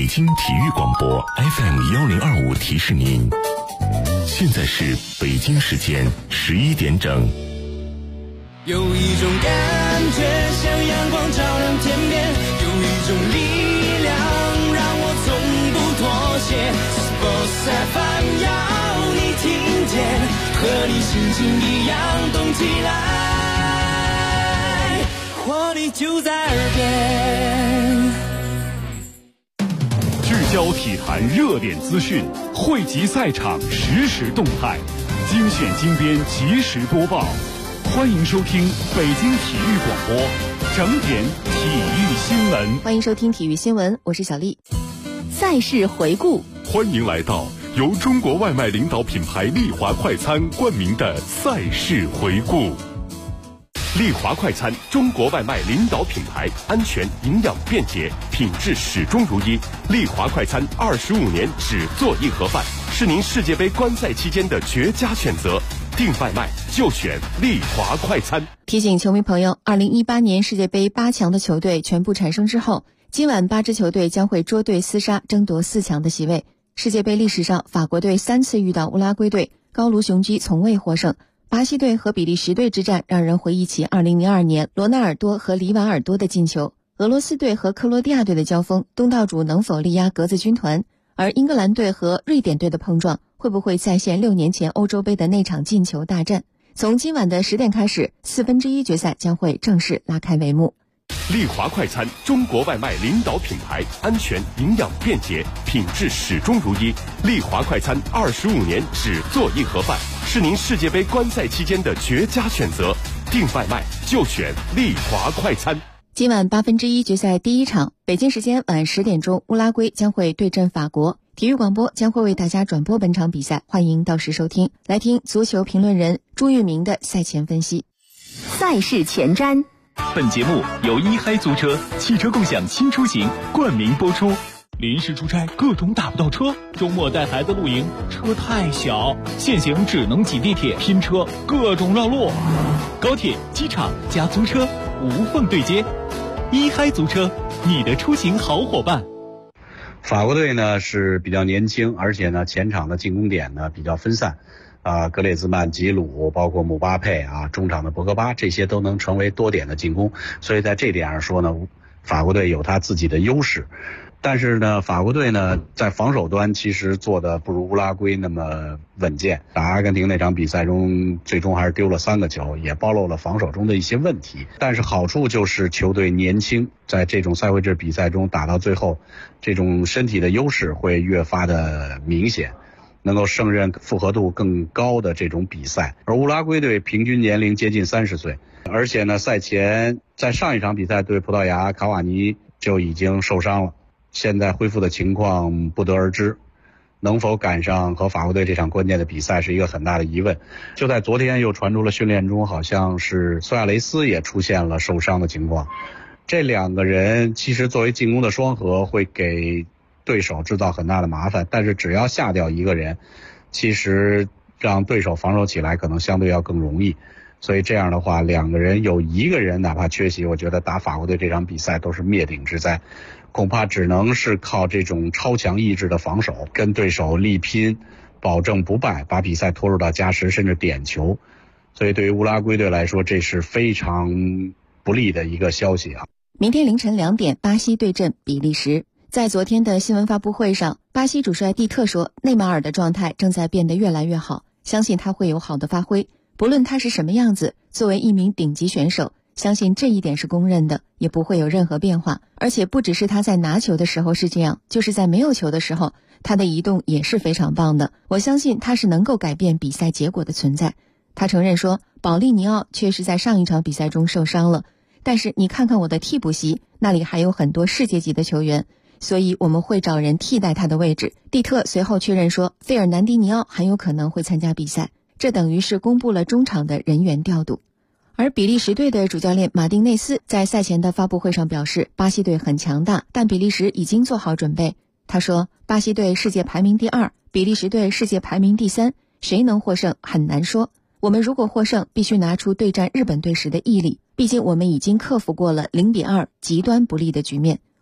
北京体育广播 FM1025提示您，现在是北京时间11点整。 有一种感觉像阳光照亮天边，有一种力量让我从不妥协。Sports FM 要你听见，和你心情一样动起来，活力就在耳边。 聚焦体坛热点资讯，汇集赛场实时动态，精选精编及时播报。欢迎收听北京体育广播整点体育新闻。 欢迎收听体育新闻，我是小丽。赛事回顾， 欢迎来到由中国外卖领导品牌丽华快餐冠名的赛事回顾。丽华快餐，中国外卖领导品牌，安全、营养、便捷，品质始终如一。丽华快餐25年只做一盒饭，是您世界杯观赛期间的绝佳选择。订外卖就选丽华快餐。 提醒球迷朋友，2018年世界杯8强的球队全部产生之后，今晚8支球队将会捉对厮杀，争夺4强的席位。世界杯历史上，法国队3次遇到乌拉圭队，高卢雄鸡从未获胜。巴西队和比利时队之战让人回忆起2002年罗纳尔多和里瓦尔多的进球。俄罗斯队和克罗地亚队的交锋，东道主能否力压格子军团？而英格兰队和瑞典队的碰撞，会不会再现6年前欧洲杯的那场进球大战？从今晚的10点开始，1/4决赛将会正式拉开帷幕。 丽华快餐，中国外卖领导品牌，安全、营养、便捷，品质始终如一。丽华快餐25年只做一盒饭，是您世界杯观赛期间的绝佳选择。订外卖就选丽华快餐。 今晚1/8决赛第一场，北京时间晚10点钟，乌拉圭将会对阵法国。体育广播将会为大家转播本场比赛，欢迎到时收听。来听足球评论人朱玉明的赛前分析。 赛事前瞻。 本节目由一嗨租车汽车共享新出行冠名播出。临时出差各种打不到车，周末带孩子露营车太小，现行只能挤地铁拼车，各种绕路。高铁、机场加租车无缝对接，一嗨租车，你的出行好伙伴。 法国队呢是比较年轻，而且呢前场的进攻点呢比较分散，格列兹曼、吉鲁，包括姆巴佩中场的博格巴，这些都能成为多点的进攻，所以在这点上说呢，法国队有他自己的优势。但是呢，法国队呢在防守端其实做的不如乌拉圭那么稳健。打阿根廷那场比赛中，最终还是丢了3个球，也暴露了防守中的一些问题。但是好处就是球队年轻，在这种赛会制比赛中打到最后，这种身体的优势会越发的明显，能够胜任复合度更高的这种比赛。而乌拉圭队平均年龄接近30岁，而且呢赛前在上一场比赛对葡萄牙，卡瓦尼就已经受伤了，现在恢复的情况不得而知，能否赶上和法国队这场关键的比赛是一个很大的疑问。就在昨天又传出了训练中，好像是苏亚雷斯也出现了受伤的情况。这2个人其实作为进攻的双核会给对手制造很大的麻烦，但是只要下掉一个人，其实让对手防守起来可能相对要更容易。所以这样的话，2个人有1个人哪怕缺席，我觉得打法国队这场比赛都是灭顶之灾，恐怕只能是靠这种超强意志的防守跟对手力拼，保证不败，把比赛拖入到加时甚至点球。所以对于乌拉圭队来说，这是非常不利的一个消息啊。 明天凌晨2点，巴西对阵比利时。在昨天的新闻发布会上，巴西主帅蒂特说，内马尔的状态正在变得越来越好，相信他会有好的发挥，不论他是什么样子，作为一名顶级选手，相信这一点是公认的，也不会有任何变化。而且不只是他在拿球的时候是这样，就是在没有球的时候，他的移动也是非常棒的。我相信他是能够改变比赛结果的存在。他承认说，保利尼奥确实在上一场比赛中受伤了，但是你看看我的替补席，那里还有很多世界级的球员，所以我们会找人替代他的位置。蒂特随后确认说，费尔南迪尼奥很有可能会参加比赛，这等于是公布了中场的人员调度。而比利时队的主教练马丁内斯在赛前的发布会上表示，巴西队很强大，但比利时已经做好准备。他说，巴西队世界排名第2，比利时队世界排名第3，谁能获胜很难说。我们如果获胜，必须拿出对战日本队时的毅力，毕竟我们已经克服过了0-2极端不利的局面。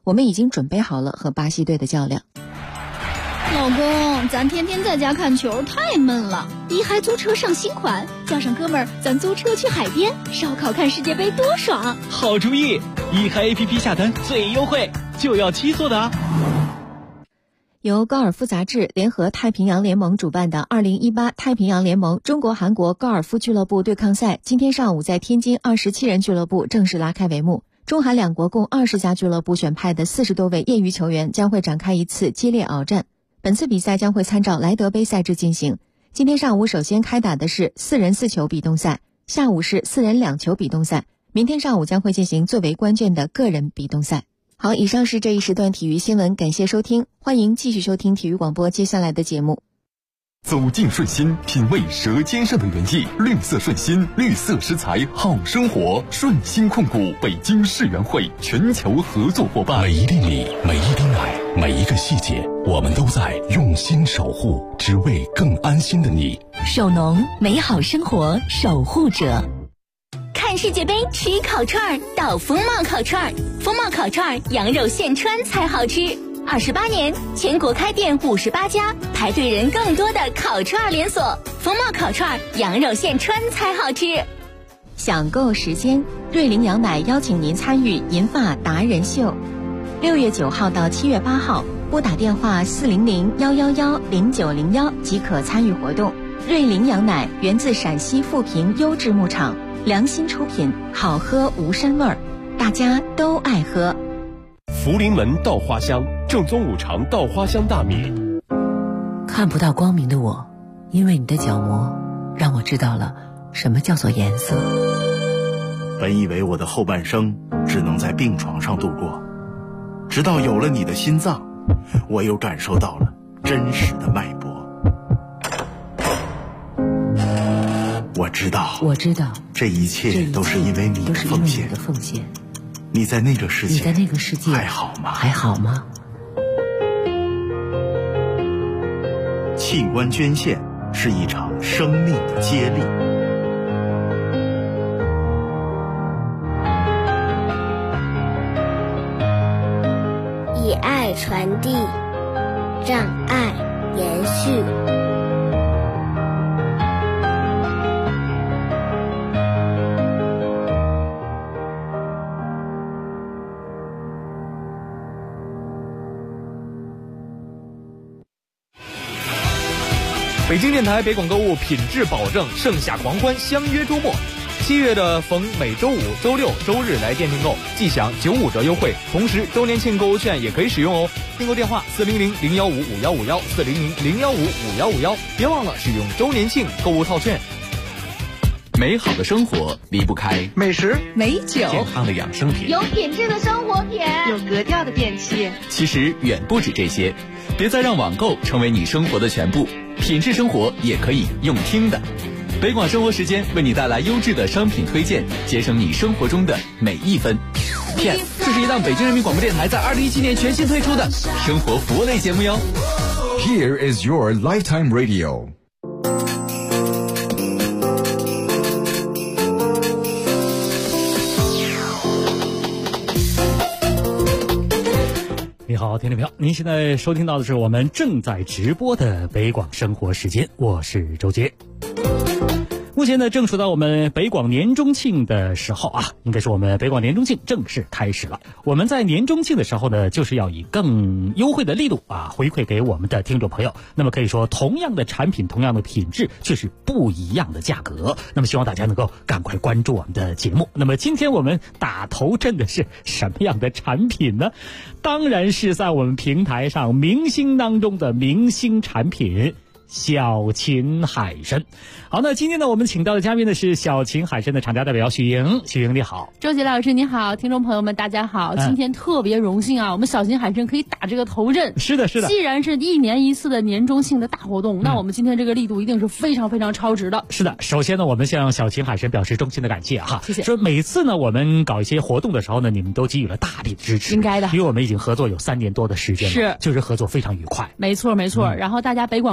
我们已经准备好了和巴西队的较量。 老公，咱天天在家看球太闷了，一嗨租车上新款，叫上哥们儿，咱租车去海边烧烤看世界杯多爽！ 好主意，一嗨 APP 下单最优惠，就要7座的啊！ 由高尔夫杂志联合太平洋联盟主办的2018太平洋联盟中国韩国高尔夫俱乐部对抗赛，今天上午在天津27人俱乐部正式拉开帷幕。中韩两国共20家俱乐部选派的40多位业余球员将会展开一次激烈鏖战。本次比赛将会参照莱德杯赛制进行。今天上午首先开打的是4人4球比动赛，下午是4人2球比动赛，明天上午将会进行最为关键的个人比动赛。好，以上是这一时段体育新闻，感谢收听，欢迎继续收听体育广播接下来的节目。 走进顺心，品味舌尖上的原意，绿色顺心，绿色食材好生活。顺心控股北京世园会全球合作伙伴。 每一粒米，每一滴奶，每一个细节，我们都在用心守护，只为更安心的你。 手农，美好生活守护者。看世界杯吃烤串，到风貌烤串，风貌烤串羊肉现穿才好吃。28年，全国开店58家，排队人更多的烤串连锁。风貌烤串，羊肉现穿才好吃。 享购时间，瑞麟羊奶邀请您参与银发达人秀，6月9号到7月8号，拨打电话400-111-0901即可参与活动。瑞麟羊奶源自陕西富平优质牧场，良心出品，好喝无膻味儿，大家都爱喝。 福临门稻花香，正宗五常稻花香大米。 看不到光明的我，因为你的角膜让我知道了什么叫做颜色。 本以为我的后半生只能在病床上度过，直到有了你的心脏，我又感受到了真实的脉搏。我知道，这一切都是因为你的奉献。你在那个世界还好吗？器官捐献是一场生命的接力。 以爱传递，让爱延续。 北京电台北广购物品质保证，盛夏狂欢，相约周末。7月的逢每周五、周六、周日来店订购，即享95折优惠，同时周年庆购物券也可以使用哦。订购电话400-015-5151，400-015-5151，别忘了使用周年庆购物套券。 美好的生活离不开美食、 美酒、 健康的养生品， 有品质的生活品， 有格调的电器。 其实远不止这些，别再让网购成为你生活的全部。品质生活也可以用听的，北广生活时间为你带来优质的商品推荐，节省你生活中的每一分。PS， 这是一档北京人民广播电台在2017年全新推出的生活服务类节目哟。 Here is your lifetime radio。 你好，听众朋友，您现在收听到的是我们正在直播的北广生活时间，我是周杰。目前呢，正处到我们北广年中庆的时候啊，应该是我们北广年中庆正式开始了。我们在年中庆的时候呢，就是要以更优惠的力度啊，回馈给我们的听众朋友。那么可以说，同样的产品，同样的品质，却是不一样的价格。那么希望大家能够赶快关注我们的节目。那么今天我们打头阵的是什么样的产品呢？当然是在我们平台上明星当中的明星产品。小秦海参。好，那今天呢，我们请到的嘉宾呢是小秦海参的厂家代表许莹。许莹你好。 周杰老师你好，听众朋友们大家好，今天特别荣幸啊，我们小秦海参可以打这个头阵。 是的是的， 既然是1年1次的年中庆的大活动，那我们今天这个力度一定是非常非常超值的。 是的，首先呢，我们向小秦海参表示衷心的感谢哈， 谢谢。 说每次呢我们搞一些活动的时候呢，你们都给予了大力支持， 应该的， 因为我们已经合作有3年多的时间了， 是， 就是合作非常愉快。 没错没错，然后大家北广购物的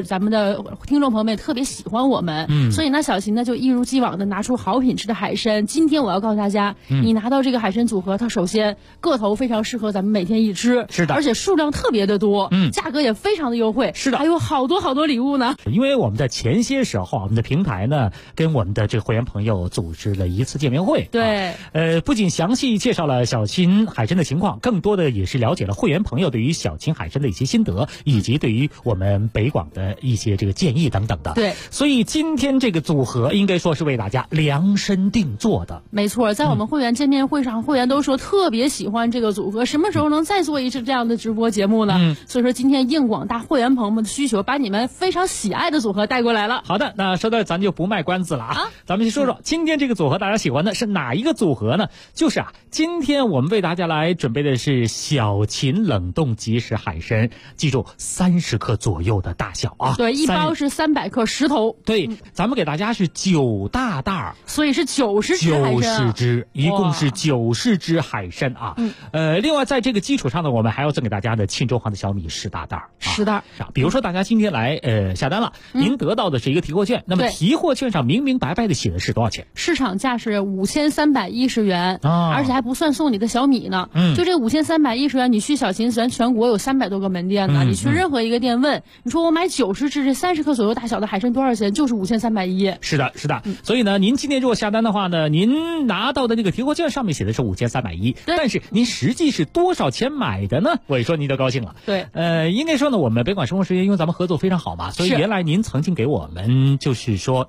咱们的听众朋友们也特别喜欢我们，所以呢，小琴呢就一如既往的拿出好品质的海参。今天我要告诉大家，你拿到这个海参组合，它首先个头非常适合咱们每天一吃， 是的， 而且数量特别的多，价格也非常的优惠， 是的， 还有好多礼物呢。 因为我们在前些时候，我们的平台呢跟我们的这个会员朋友组织了一次见面会， 对， 不仅详细介绍了小秦海参的情况，更多的也是了解了会员朋友对于小秦海参的一些心得，以及对于我们北广的一些这个建议等等的。 对， 所以今天这个组合应该说是为大家量身定做的。 没错，在我们会员见面会上，会员都说特别喜欢这个组合，什么时候能再做一次这样的直播节目呢？所以说今天应广大会员朋友们的需求，把你们非常喜爱的组合带过来了。 好的，那说到咱就不卖关子了啊，咱们先说说今天这个组合大家喜欢的是哪一个组合呢？就是今天我们为大家来准备的是小秦冷冻即食海参，记住30克左右的大小啊。 对，一包是300克10头。 对，咱们给大家是9大袋， 所以是90只海参。90 只，一共是90只海参啊。另外在这个基础上呢，我们还要赠给大家的沁州黄的小米10大袋。 10袋。 比如说大家今天来下单了，您得到的是一个提货券，那么提货券上明明白白的写的是多少钱？ 市场价是5310元，而且还不算送你的小米呢。就这5310元，你去小秦咱全国有300多个门店呢，你去任何一个店问，你说我买90只这30克左右大小的海参多少钱？就是5310。 是的，是的。所以呢，您今天如果下单的话呢，您拿到的那个提货券上面写的是5310，但是您实际是多少钱买的呢？我一说您就高兴了。 对， 应该说呢，我们北广生活时间因为咱们合作非常好嘛，所以原来您曾经给我们就是说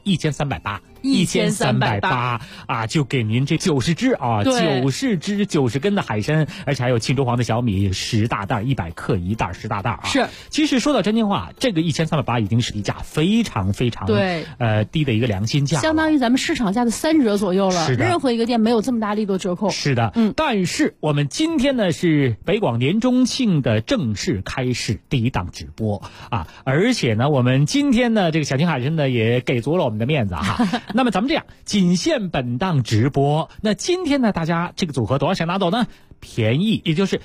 1380啊，就给您这90只啊，90只90根的海参，而且还有沁州黄的小米10大袋，100克一袋10大袋啊。 是， 其实说到真心话，这个1380已经是一价非常非常低的一个良心价， 相当于咱们市场价的3折左右了。 是的， 任何一个店没有这么大力度折扣。 是的，但是我们今天呢是北广年中庆的正式开始第一档直播啊，而且呢我们今天呢这个小秦海参呢也给足了我们的面子哈。那么咱们这样，仅限本档直播。那今天呢大家这个组合多少钱拿走呢？便宜，也就是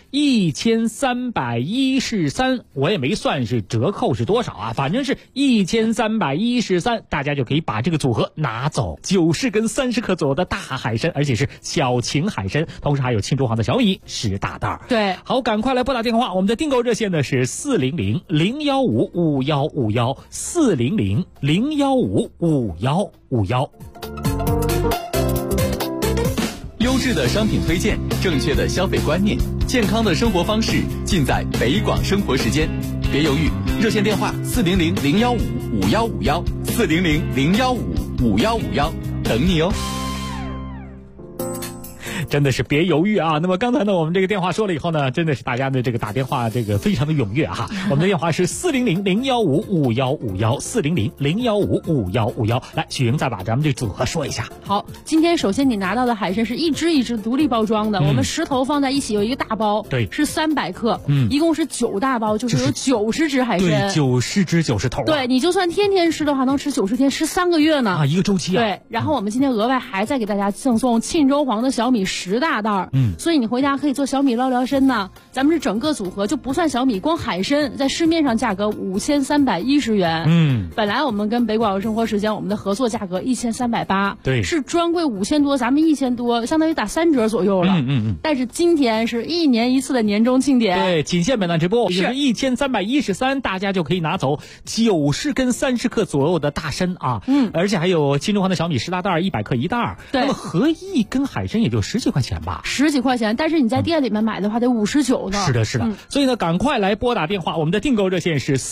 1313，我也没算是折扣是多少啊，反正是1313，大家就可以把这个组合拿走，90根30克左右的大海参，而且是小秦海参，同时还有沁州黄的小米10大袋。 对， 好，赶快来拨打电话，我们的订购热线呢是400-015-5151，400-015-5151。 优质的商品推荐，正确的消费观念，健康的生活方式，尽在北广生活时间。别犹豫，热线电话400-015-5151，400-015-5151，等你哦。 真的是别犹豫啊！那么刚才呢，我们这个电话说了以后呢，真的是大家的这个打电话这个非常的踊跃哈。我们的电话是400-015-5151，400-015-5151。来，许莹再把咱们这组合说一下。 好，今天首先你拿到的海参是一只一只独立包装的，我们10头放在一起有一个大包， 对， 是300克，一共是9大包，就是有90只海参， 对，90只90头。 对，你就算天天吃的话，能吃90天，吃3个月呢。 啊，一个周期啊。 对，然后我们今天额外还再给大家赠送沁州黄的小米10大袋，所以你回家可以做小米捞聊参呢。咱们是整个组合就不算小米，光海参在市面上价格5310元，本来我们跟北广生活时间我们的合作价格1380， 对， 是专柜5000多，咱们1000多，相当于打3折左右了。但是今天是1年1次的年终庆典， 对，仅限本档直播，就是1313，大家就可以拿走90根30克左右的大参啊，而且还有沁州黄的小米10大袋，100克一袋，那么合一根海参也就10几块钱吧 ，10几块钱，但是你在店里面买的话得59呢。 是的，是的，所以呢，赶快来拨打电话，我们的订购热线是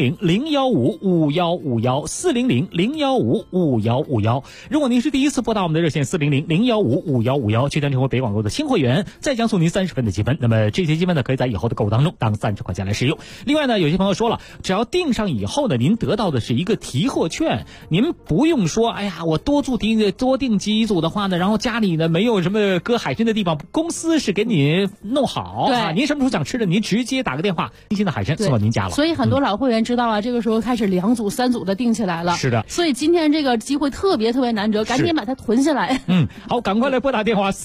400-015-5151，400-015-5151。如果您是第一次拨打我们的热线400-015-5151，确定成为北广购的新会员，再将送您30分的积分。那么这些积分呢，可以在以后的购物当中当30块钱来使用。另外呢，有些朋友说了，只要订上以后呢，您得到的是一个提货券，您不用说，哎呀，我多订几组的话呢，然后家里呢没有什么疙喝海参的地方，公司是给你弄好啊。您什么时候想吃的，您直接打个电话，新鲜的海参送到您家了。 所以很多老会员知道啊，这个时候开始2组、3组的订起来了。 是的， 所以今天这个机会特别难得，赶紧把它囤下来。 好，赶快来拨打电话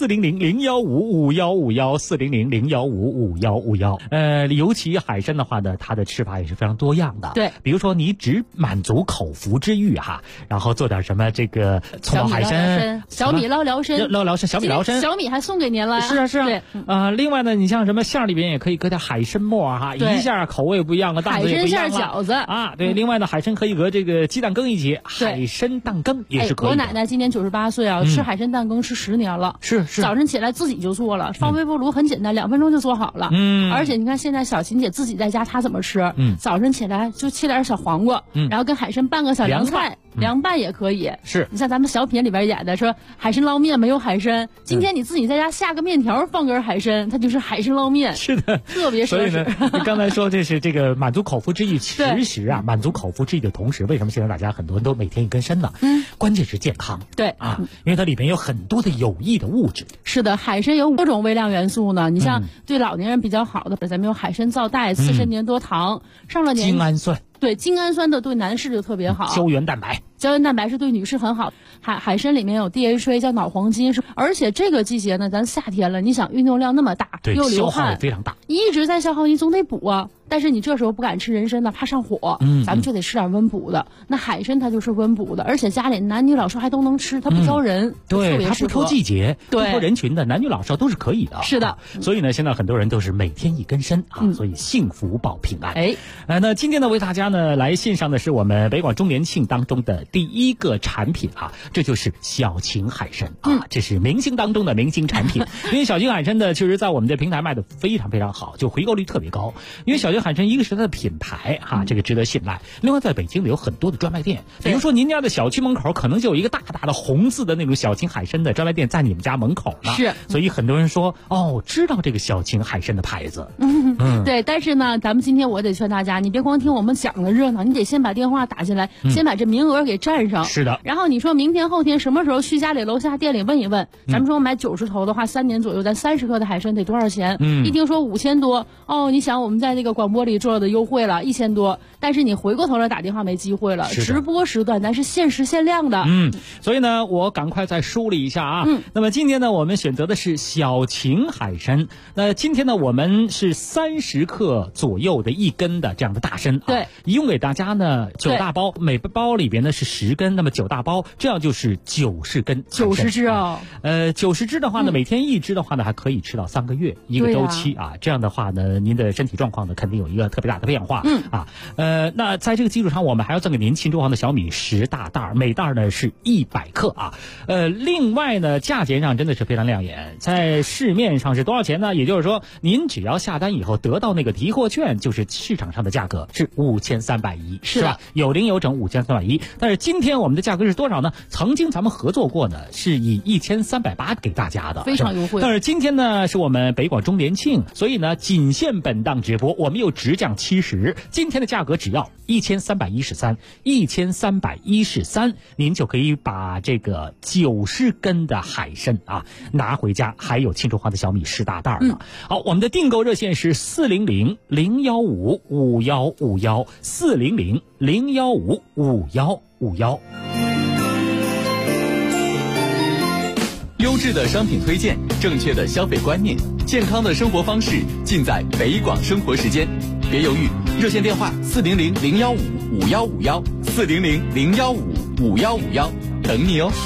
400-015-5151，400-015-5151。尤其海参的话呢，它的吃法也是非常多样的。 对， 比如说你只满足口腹之欲哈，然后做点什么这个葱爆海参、 小米捞辽参、 小米捞参， 小米还送给您了。 是啊。 对， 另外呢，你像什么馅里边也可以搁点海参末哈，一下口味不一样了，档次也不一样了。 海参馅饺子啊，对。另外呢，海参可以搁这个鸡蛋羹一起，海参蛋羹也是可以的。 我奶奶今年98岁啊，吃海参蛋羹吃10年了。 是。 早晨起来自己就做了，放微波炉很简单，2分钟就做好了。而且你看现在小琴姐自己在家，她怎么吃？早晨起来就切点小黄瓜，然后跟海参拌个小凉菜，凉拌也可以。 是。 你像咱们小品里边演的说海参捞面没有海参，今天你自己在家下个面条，放根海参，它就是海参捞面。 是的， 特别奢侈。 所以呢，你刚才说这是这个满足口腹之欲，其实啊，满足口腹之欲的同时，为什么现在大家很多人都每天一根参呢？关键是健康。 对啊，因为它里面有很多的有益的物质。 是的，海参有多种微量元素呢。你像对老年人比较好的，咱们有海参皂苷、刺参粘多糖，上了年精氨酸。 对，精氨酸的对男士就特别好。 胶原蛋白是对女士很好。海参里面有 DHA 叫脑黄金，而且这个季节呢，咱夏天了，你想运动量那么大，又流汗， 消耗也非常大， 一直在消耗，你总得补啊。但是你这时候不敢吃人参呢，怕上火，咱们就得吃点温补的。那海参它就是温补的，而且家里男女老少还都能吃，它不挑人， 对，它不挑季节，不挑人群的，男女老少都是可以的。 是的， 所以呢，现在很多人都是每天一根参啊，所以幸福保平安。那今天呢，为大家呢来献上的是我们北广周年庆当中的第一个产品啊，这就是小秦海参啊，这是明星当中的明星产品。因为小秦海参呢，确实在我们的平台卖的非常非常好，就回购率特别高。因为小秦海参一个是它的品牌哈，这个值得信赖。另外，在北京有很多的专卖店，比如说您家的小区门口可能就有一个大大的红字的那种小秦海参的专卖店在你们家门口呢。 是， 所以很多人说知道这个小秦海参的牌子。 对，但是呢，咱们今天我得劝大家，你别光听我们讲的热闹，你得先把电话打进来，先把这名额给占上。 是的。 然后你说明天后天什么时候去家里楼下店里问一问，咱们说买90头的话，3年左右，咱30克的海参得多少钱？一听说5000多，你想我们在这个广播里做的优惠了1000多，但是你回过头来打电话没机会了。直播时段咱是限时限量的。 所以呢，我赶快再梳理一下啊。那么今天呢，我们选择的是小秦海参。那今天呢，我们是30克左右的1根的这样的大参。 对， 一共给大家呢9大包，每包里边呢是10根，那么9大包，这样就是90根。 90只哦。 90只的话呢，每天1只的话呢，还可以吃到3个月一个周期啊。这样的话呢，您的身体状况呢，肯定有一个特别大的变化。那在这个基础上，我们还要赠给您庆州行的小米10大袋，每袋呢是100克啊。另外呢，价钱上真的是非常亮眼，在市面上是多少钱呢？也就是说，您只要下单以后得到那个提货券，就是市场上的价格是5310，是吧？有零有整5310。但是今天我们的价格是多少呢？曾经咱们合作过呢，是以1380给大家的， 非常优惠。 但是今天呢，是我们北广周年庆，所以呢，仅限本档直播，我们又直降70，今天的价格只要1313，您就可以把这个90根的海参啊拿回家，还有庆州行的小米10大袋呢。好，我们的订购热线是400-015-5151，400-015-5151。 优质的商品推荐，正确的消费观念，健康的生活方式，尽在北广生活时间。别犹豫，热线电话400-015-5151，400-015-5151，等你哦。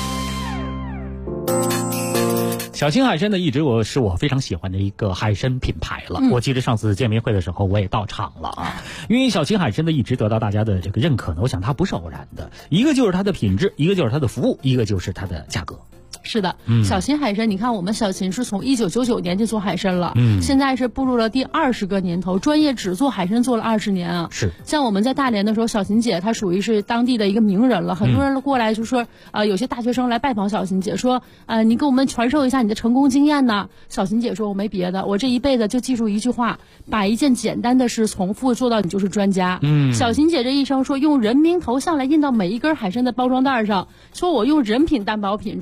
小秦海参呢，一直是我非常喜欢的一个海参品牌了。我记得上次见面会的时候，我也到场了啊。因为小秦海参呢，一直得到大家的这个认可呢，我想它不是偶然的，一个就是它的品质，一个就是它的服务，一个就是它的价格。 是的，小秦海参，你看我们小秦是从1999年就做海参了，现在是步入了第20个年头，专业只做海参做了20年啊。 是， 像我们在大连的时候，小秦姐她属于是当地的一个名人了，很多人过来就说，有些大学生来拜访小秦姐，说，你给我们传授一下你的成功经验呢。小秦姐说，我没别的，我这一辈子就记住一句话，把一件简单的事重复做到你就是专家。小秦姐这一生说，用人名头像来印到每一根海参的包装袋上，说我用人品担保品质，我这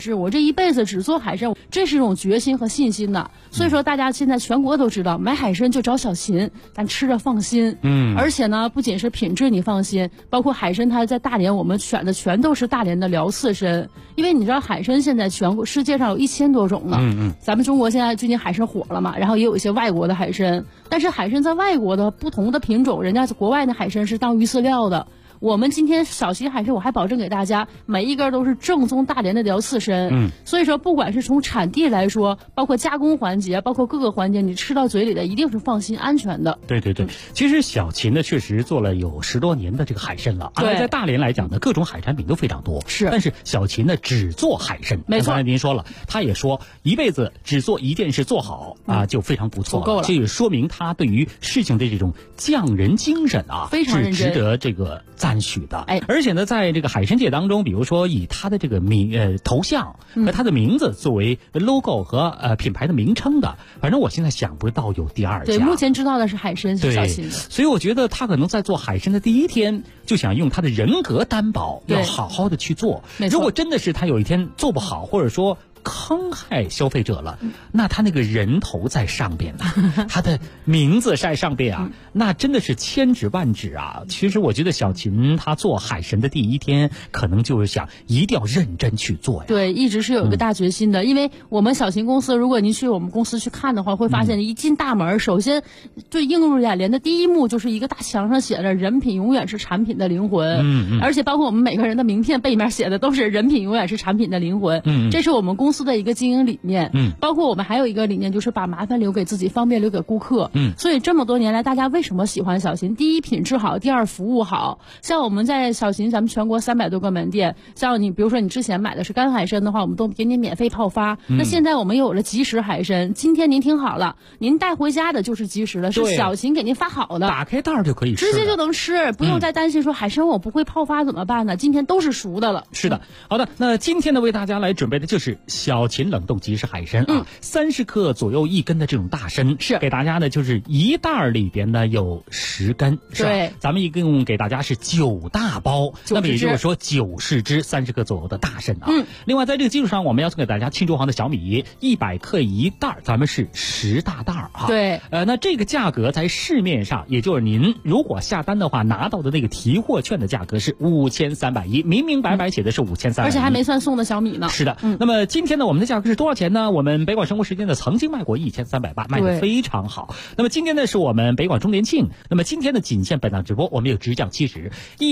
一辈子只做海参，这是一种决心和信心的。所以说大家现在全国都知道，买海参就找小秦，咱吃着放心。而且呢，不仅是品质你放心，包括海参它在大连我们选的全都是大连的辽刺参，因为你知道海参现在全国世界上有1000多种呢。咱们中国现在最近海参火了嘛，然后也有一些外国的海参，但是海参在外国的不同的品种，人家国外的海参是当鱼饲料的。我们今天小秦海参，我还保证给大家每一根都是正宗大连的辽刺参。所以说不管是从产地来说，包括加工环节，包括各个环节，你吃到嘴里的一定是放心安全的。 对对对，其实小秦呢确实做了有10多年的这个海参了。在大连来讲呢，各种海产品都非常多。是，但是小秦呢只做海参。没错，刚才您说了，他也说一辈子只做一件事做好就非常不错了。够了，这也说明他对于事情的这种匠人精神非常认真，是值得这个赞许的。而且呢，在这个海参界当中，比如说以他的这个头像和他的名字作为 logo 和品牌的名称的，反正我现在想不到有第2家。 对，目前知道的是海参是小秦的。 所以我觉得他可能在做海参的第一天就想用他的人格担保，要好好的去做。如果真的是他有一天做不好，或者说坑害消费者了，那他那个人头在上边他的名字在上边那真的是千指万指其实我觉得小秦他做海参的第一天，可能就是想一定要认真去做呀。 对，一直是有一个大决心的。因为我们小秦公司，如果您去我们公司去看的话，会发现一进大门，首先最映入眼帘的第一幕就是一个大墙上写着"人品永远是产品的灵魂"。而且包括我们每个人的名片背面写的都是"人品永远是产品的灵魂"。这是我们公司的一个经营理念。包括我们还有一个理念，就是把麻烦留给自己，方便留给顾客。所以这么多年来，大家为什么喜欢小秦？第一，品质好；第二，服务好。像我们在小秦，咱们全国300多个门店，像你比如说你之前买的是干海参的话，我们都给你免费泡发。那现在我们有了即食海参，今天您听好了，您带回家的就是即食的，是小秦给您发好的， 打开袋就可以吃， 直接就能吃，不用再担心说海参我不会泡发怎么办呢？今天都是熟的了。 是的，好的，那今天呢为大家来准备的就是小秦冷冻即食海参30克左右1根的这种大参，是给大家呢就是一袋里边呢有10根，是吧？对，咱们一共给大家是9大包，那么也就是说90只30克左右的大参另外在这个基础上，我们要送给大家庆州行的小米100克一袋，咱们是10大袋对， 那这个价格在市面上，也就是您如果下单的话拿到的那个提货券的价格是5310，明明白白写的是5310， 而且还没算送的小米呢。 是的，那么今天呢我们的价格是多少钱呢？我们北广生活时间呢曾经卖过1380，卖得非常好。那么今天呢是我们北广周年庆，那么今天的仅限本档直播，我们有直降70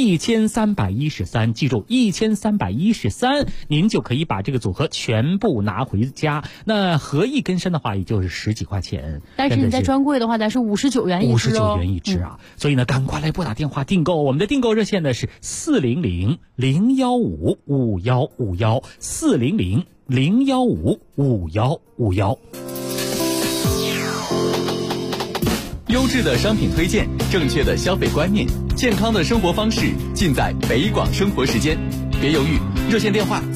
1313，记住1313，您就可以把这个组合全部拿回家。那合一根参的话，也就是10几块钱， 但是你在专柜的话，咱是59元一只 59元一只所以呢，赶快来拨打电话订购，我们的订购热线呢是400-015-5151，400-015-5151。 优质的商品推荐，正确的消费观念，健康的生活方式，尽在北广生活时间。别犹豫，热线电话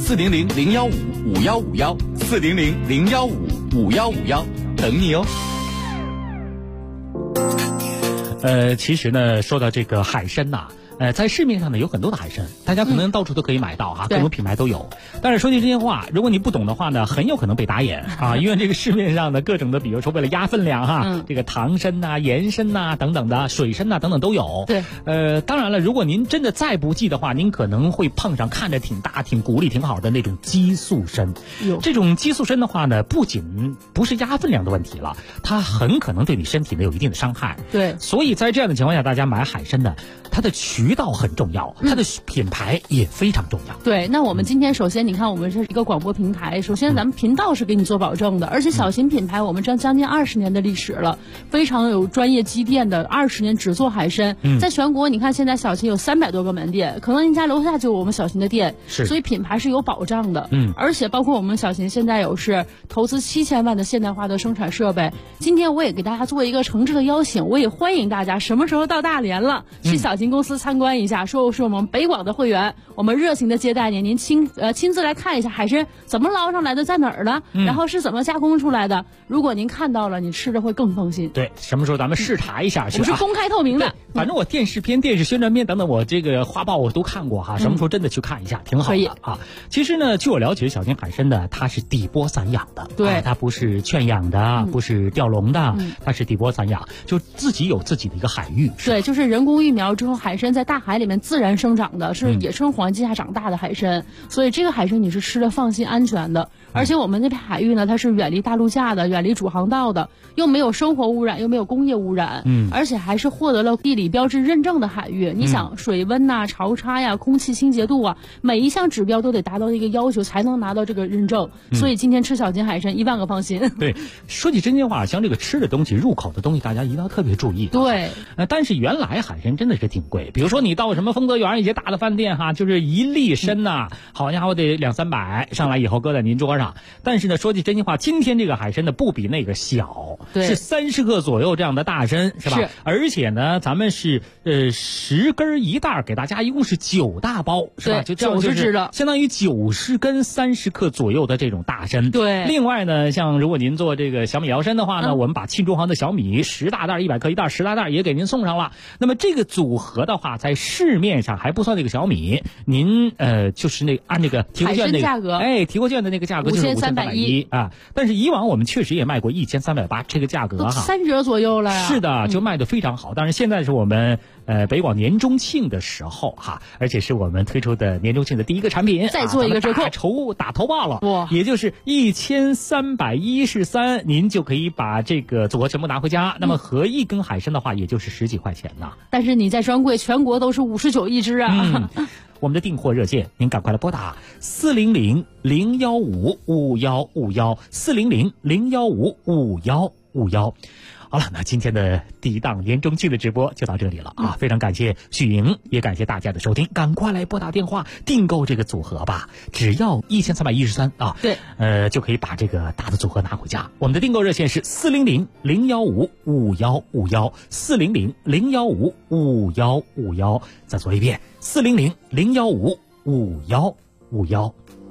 400-015-5151，400-015-5151，等你哦。 其实呢，说到这个海参在市面上呢有很多的海参，大家可能到处都可以买到各种品牌都有。但是说句真心话，如果你不懂的话呢，很有可能被打眼因为这个市面上的各种的，比如说为了压分量这个糖参盐参等等的，水参等等都有。 对， 当然了，如果您真的再不济的话，您可能会碰上看着挺大、挺骨力挺好的那种激素参。这种激素参的话呢，不仅不是压分量的问题了，它很可能对你身体呢有一定的伤害。 对， 所以在这样的情况下，大家买海参呢，它的渠道很重要，它的品牌也非常重要。 对，那我们今天首先你看，我们是一个广播平台，首先咱们频道是给你做保证的，而且小秦品牌我们将近20年的历史了，非常有专业积淀的，20年只做海参。在全国你看现在小秦有300多个门店，可能您家楼下就有我们小秦的店，所以品牌是有保障的。而且包括我们小秦现在有是投资7000万的现代化的生产设备。今天我也给大家做一个诚挚的邀请，我也欢迎大家什么时候到大连了，去小秦公司参参观一下，说是我们北广的会员，我们热情的接待您，您亲自来看一下海参怎么捞上来的，在哪儿呢？然后是怎么加工出来的。如果您看到了，你吃着会更放心。 对，什么时候咱们视察一下去？ 我们是公开透明的。 反正我电视片、电视宣传片等等，我这个画报我都看过哈。什么时候真的去看一下，挺好的啊。其实呢，据我了解，小型海参呢，它是底波散养的， 对， 它不是圈养的，不是钓笼的，它是底波散养，就自己有自己的一个海域。 对，就是人工育苗之后，海参在大海里面自然生长的，是野生环境下长大的海参，所以这个海参你是吃的放心安全的。而且我们那片海域呢，它是远离大陆架的，远离主航道的，又没有生活污染，又没有工业污染，而且还是获得了地理标志认证的海域。你想水温呐、潮差呀、空气清洁度啊，每一项指标都得达到一个要求才能拿到这个认证。所以今天吃小型海参1万个放心。 对，说起真心话，像这个吃的东西、入口的东西，大家一定要特别注意。 对， 但是原来海参真的是挺贵，比如说你到什么丰泽园一些大的饭店哈，就是1粒参呐，好家伙得200-300，上来以后搁在您桌上。但是呢，说句真心话，今天这个海参呢不比那个小，是30克左右这样的大参，是吧？是。而且呢，咱们是10根1袋，给大家一共是9大包，是吧？就 90只的， 相当于90根30克左右的这种大参。 对。 另外呢，像如果您做这个小米摇参的话呢，我们把庆中航的小米10大袋100克1袋10大袋也给您送上了。那么这个组合的话，在市面上还不算那个小米，您就是按那个提货券那个价格， 提货券的那个价格就是5310啊。但是以往我们确实也卖过1380，这个价格哈 ，3折左右了呀。 是的，就卖得非常好。当然现在是我们北广年中庆的时候哈，而且是我们推出的年中庆的第一个产品， 再做一个折扣， 打头报了，也就是1313，您就可以把这个组合全部拿回家。那么合一根海参的话，也就是10几块钱呢。 但是你在专柜全国都是59一只啊。 我们的订货热线，您赶快来拨打400-015-5151，400-015-5151。好了，那今天的第一档年中庆的直播就到这里了啊！非常感谢许莹，也感谢大家的收听，赶快来拨打电话订购这个组合吧，只要1313啊！ 对， 就可以把这个大的组合拿回家。我们的订购热线是400-015-5151，400-015-5151。再说一遍，400-015-5151。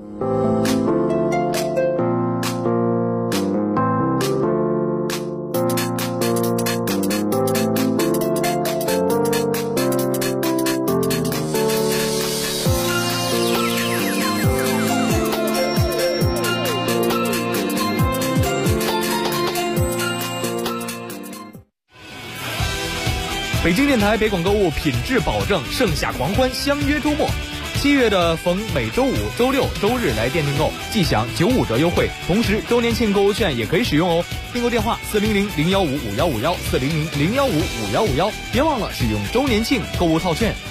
北京电台北广购物品质保证，盛夏狂欢，相约周末。7月的逢每周五、周六、周日来店订购，即享95折优惠，同时周年庆购物券也可以使用哦。订购电话400-015-5151，400-015-5151，别忘了使用周年庆购物套券。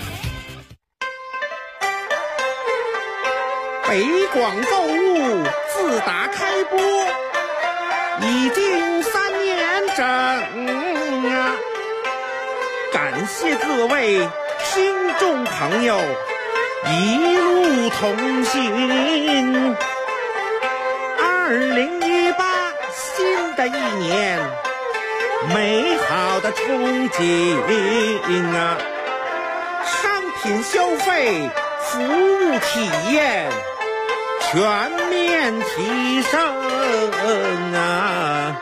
北广购物自打开播已经3年整啊！感谢各位听众朋友一路同行。2018新的一年，美好的憧憬啊！商品消费、服务体验全面提升啊！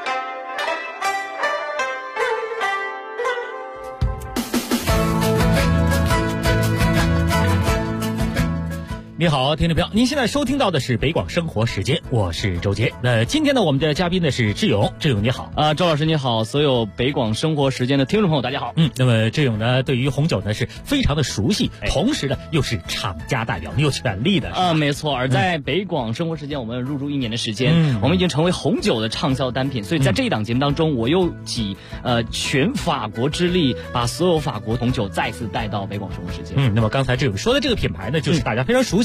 你好，听众朋友，您现在收听到的是北广生活时间，我是周杰。那今天呢，我们的嘉宾呢是志勇，志勇你好周老师你好，所有北广生活时间的听众朋友大家好。 那么志勇呢，对于红酒呢是非常的熟悉，同时呢又是厂家代表，你有权利的。 没错。而在北广生活时间，我们入驻1年的时间，我们已经成为红酒的畅销单品。所以在这一档节目当中，我又集全法国之力，把所有法国红酒再次带到北广生活时间。 那么刚才志勇说的这个品牌呢，就是大家非常熟悉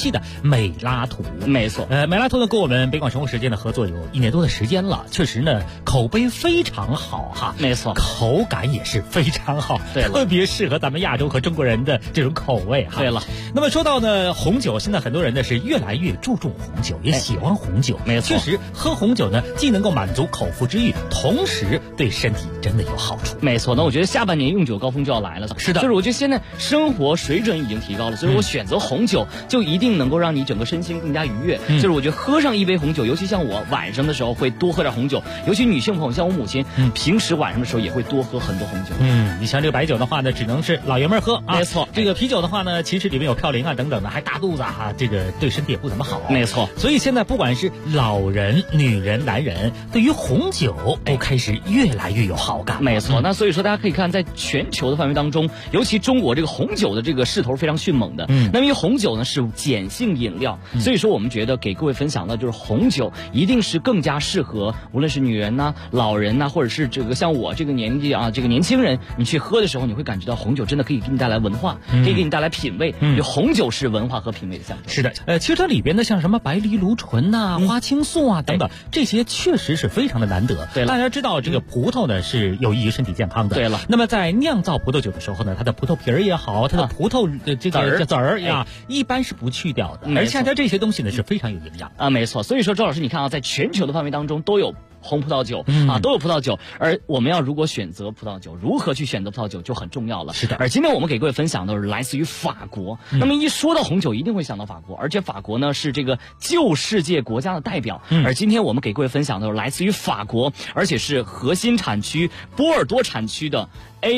悉的美拉图。 没错， 美拉图呢跟我们北广生活时间的合作有1年多的时间了，确实呢口碑非常好哈。 没错， 口感也是非常好， 对了， 特别适合咱们亚洲和中国人的这种口味哈。 对了， 那么说到呢红酒，现在很多人呢是越来越注重红酒，也喜欢红酒。 没错， 确实喝红酒呢既能够满足口腹之欲，同时对身体真的有好处。 没错，那我觉得下半年用酒高峰就要来了。 是的， 就是我觉得现在生活水准已经提高了，所以我选择红酒就一定能够让你整个身心更加愉悦。就是我觉得喝上一杯红酒，尤其像我晚上的时候会多喝点红酒，尤其女性朋友像我母亲，平时晚上的时候也会多喝很多红酒。 你像这个白酒的话呢，只能是老爷们儿喝啊。 没错， 这个啤酒的话呢，其实里面有嘌呤啊等等的，还大肚子啊，这个对身体也不怎么好。 没错， 所以现在不管是老人、女人、男人，对于红酒都开始越来越有好感。 没错，那所以说大家可以看，在全球的范围当中，尤其中国这个红酒的这个势头非常迅猛的。那因为红酒呢是碱性饮料，所以说我们觉得给各位分享的就是红酒一定是更加适合无论是女人呐、老人呐，或者是这个像我这个年纪啊，这个年轻人，你去喝的时候，你会感觉到红酒真的可以给你带来文化，可以给你带来品味。红酒是文化和品味的象征。 是的，其实它里边的像什么白藜芦醇呐、花青素啊等等，这些确实是非常的难得。 对了， 大家知道这个葡萄呢是有益于身体健康的。 对了， 那么在酿造葡萄酒的时候呢，它的葡萄皮儿也好，它的葡萄的这个籽儿呀，一般是不去掉的。而且它这些东西呢是非常有营养啊。没错，所以说周老师，你看啊，在全球的范围当中都有红葡萄酒啊，都有葡萄酒，而我们要如果选择葡萄酒，如何去选择葡萄酒就很重要了。 是的， 而今天我们给各位分享的是来自于法国。那么一说到红酒，一定会想到法国，而且法国呢是这个旧世界国家的代表。而今天我们给各位分享的是来自于法国，而且是核心产区波尔多产区的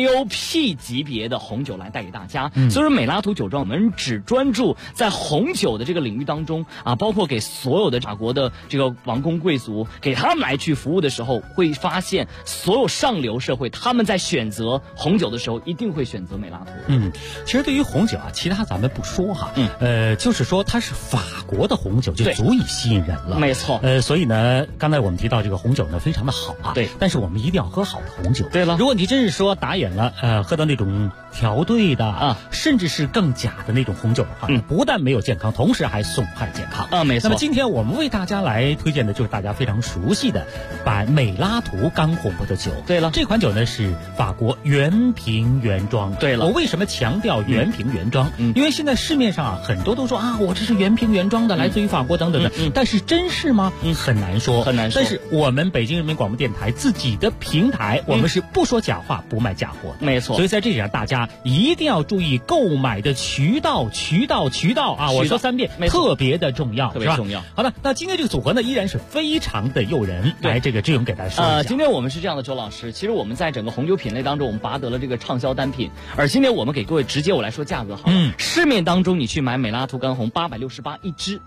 AOP 级别的红酒来带给大家。所以说美拉图酒庄我们只专注在红酒的这个领域当中啊，包括给所有的法国的这个王公贵族，给他们来去服务的时候，会发现所有上流社会他们在选择红酒的时候一定会选择美拉图。 其实对于红酒啊，其他咱们不说哈，就是说它是法国的红酒就足以吸引人了。 没错， 所以呢，刚才我们提到这个红酒呢非常的好啊， 对， 但是我们一定要喝好的红酒。 对了， 如果你真是说打眼了，喝到那种调兑的啊，甚至是更假的那种红酒的话，不但没有健康，同时还损害健康啊。没错。 那么今天我们为大家来推荐的就是大家非常熟悉的美拉图干红葡萄酒。 对了， 这款酒呢是法国原瓶原装。 对了， 我为什么强调原瓶原装？因为现在市面上啊很多都说啊，我这是原瓶原装的，来自于法国等等的，但是真是吗？很难说， 很难说。 但是我们北京人民广播电台自己的平台，我们是不说假话，不卖假货的。 没错。 所以在这里上，大家一定要注意购买的渠道啊！我说3遍，特别的重要， 特别重要。 好的，那今天这个组合呢，依然是非常的诱人。来，这个志勇给大家说一下。 今天我们是这样的，周老师，其实我们在整个红酒品类当中，我们拔得了这个畅销单品。而今天我们给各位直接我来说价格好了。市面当中你去买美拉图干红868一支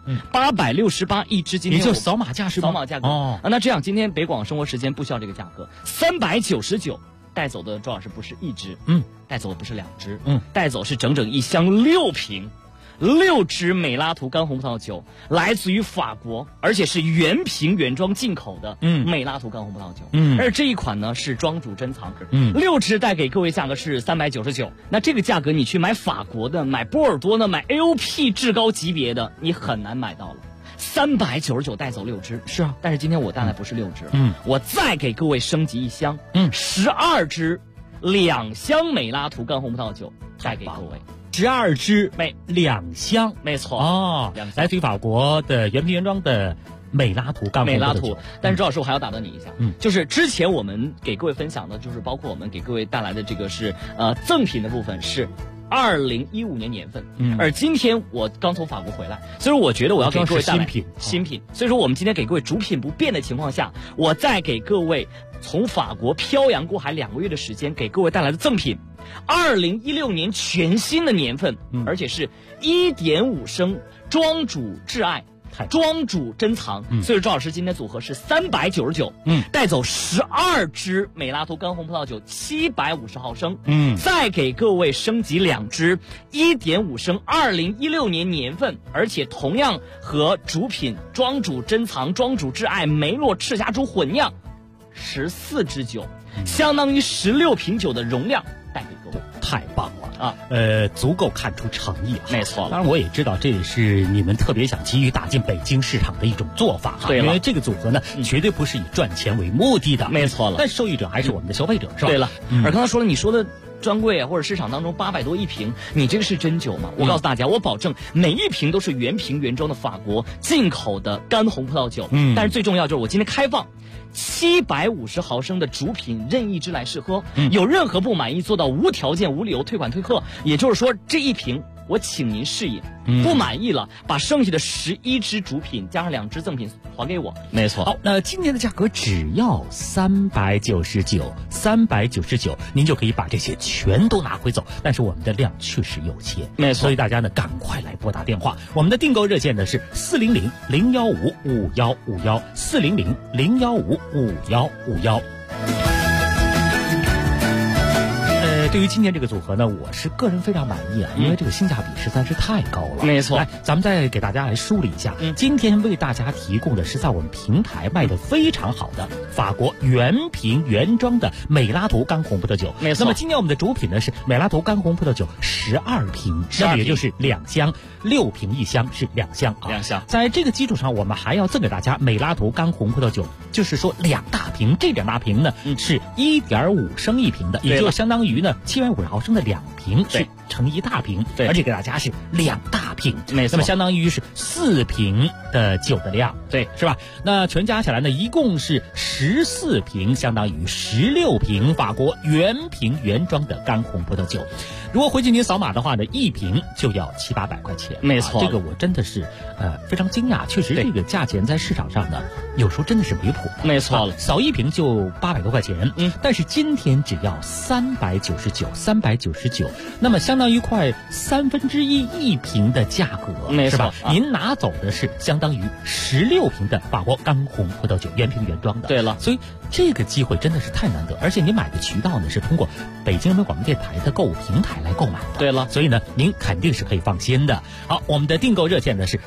，868一支，今天也就扫码价是吗？ 扫码价格哦。那这样，今天北广生活时间不需要这个价格，399。带走的周老师不是一支，带走的不是2支，带走是整整一箱6瓶，6支美拉图干红葡萄酒，来自于法国，而且是原瓶原装进口的美拉图干红葡萄酒。而这一款呢是庄主珍藏，6支带给各位价格是399。那这个价格你去买法国的、买波尔多的、买 AOP 至高级别的，你很难买到了。399带走6支， 是啊， 但是今天我带来不是6支，我再给各位升级一箱，12支，2箱美拉图干红葡萄酒带给各位 ，12支2箱， 没错哦，来自于法国的原瓶原装的美拉图干红葡萄酒。 但是周老师我还要打断你一下，就是之前我们给各位分享的，就是包括我们给各位带来的这个是赠品的部分是2015年年份，而今天我刚从法国回来，所以我觉得我要给各位带来新品，所以说我们今天给各位主品不变的情况下，我再给各位从法国漂洋过海2个月的时间给各位带来的赠品，2016年全新的年份，而且是1.5升庄主挚爱。庄主珍藏，所以周老师今天组合是399，带走12支美拉图干红葡萄酒750毫升，再给各位升级2支1.5升2016年年份，而且同样和主品庄主珍藏、庄主挚爱梅洛赤霞珠混酿14支酒，相当于16瓶酒的容量带给各位， 太棒了。 足够看出诚意。 没错。 当然我也知道这也是你们特别想急于打进北京市场的一种做法。 对了， 因为这个组合呢，绝对不是以赚钱为目的的。 没错了。 但受益者还是我们的消费者，是吧？ 对了，而刚才说了，你说的专柜或者市场当中800多一瓶，你这个是真酒吗？我告诉大家，我保证每一瓶都是原瓶原装的法国进口的干红葡萄酒。但是最重要就是我今天开放750毫升的主品任意支来试喝，有任何不满意做到无条件无理由退款退客。也就是说，这一瓶我请您试饮，不满意了把剩下的11支主品加上2支赠品还给我。 没错。好，那今天的价格只要399，您就可以把这些全都拿回走。但是我们的量确实有限， 没错， 所以大家呢赶快来拨打电话。我们的订购热线呢是400-015-5151，400-015-5151。对于今天这个组合呢，我是个人非常满意啊，因为这个性价比实在是太高了。 没错。 来，咱们再给大家来梳理一下，今天为大家提供的是在我们平台卖的非常好的法国原瓶原装的美拉图干红葡萄酒。 没错。 那么今天我们的主品呢是美拉图干红葡萄酒12瓶，那么也就是2箱，6瓶1箱是2箱啊。 2箱。 在这个基础上，我们还要赠给大家美拉图干红葡萄酒，就是说2大瓶，这2大瓶呢是1.5升一瓶的，也就相当于呢750毫升的2瓶是成1大瓶，而且给大家是2大瓶， 没错， 那么相当于是4瓶的酒的量， 对， 是吧？那全加起来呢，一共是14瓶，相当于16瓶法国原瓶原装的干红葡萄酒。如果回去您扫码的话呢，一瓶就要700-800块钱， 没错， 这个我真的是非常惊讶，确实这个价钱在市场上呢，有时候真的是离谱的， 没错了， 扫一瓶就800多块钱，但是今天只要399，那么相当于快1/3一瓶的价格，是吧？您拿走的是相当于16瓶的法国干红葡萄酒，原瓶原装的。 对了， 所以这个机会真的是太难得，而且您买的渠道呢是通过北京人民广播电台的购物平台来购买的。 对了， 所以呢，您肯定是可以放心的。好，我们的订购热线呢是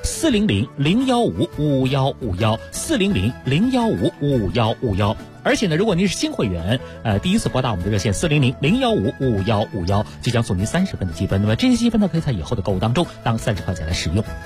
400-015-5151，400-015-5151。而且呢，如果您是新会员，第一次拨打我们的热线400-015-5151，就将送您30分的积分。那么这些积分呢，可以在以后的购物当中当30块钱来使用。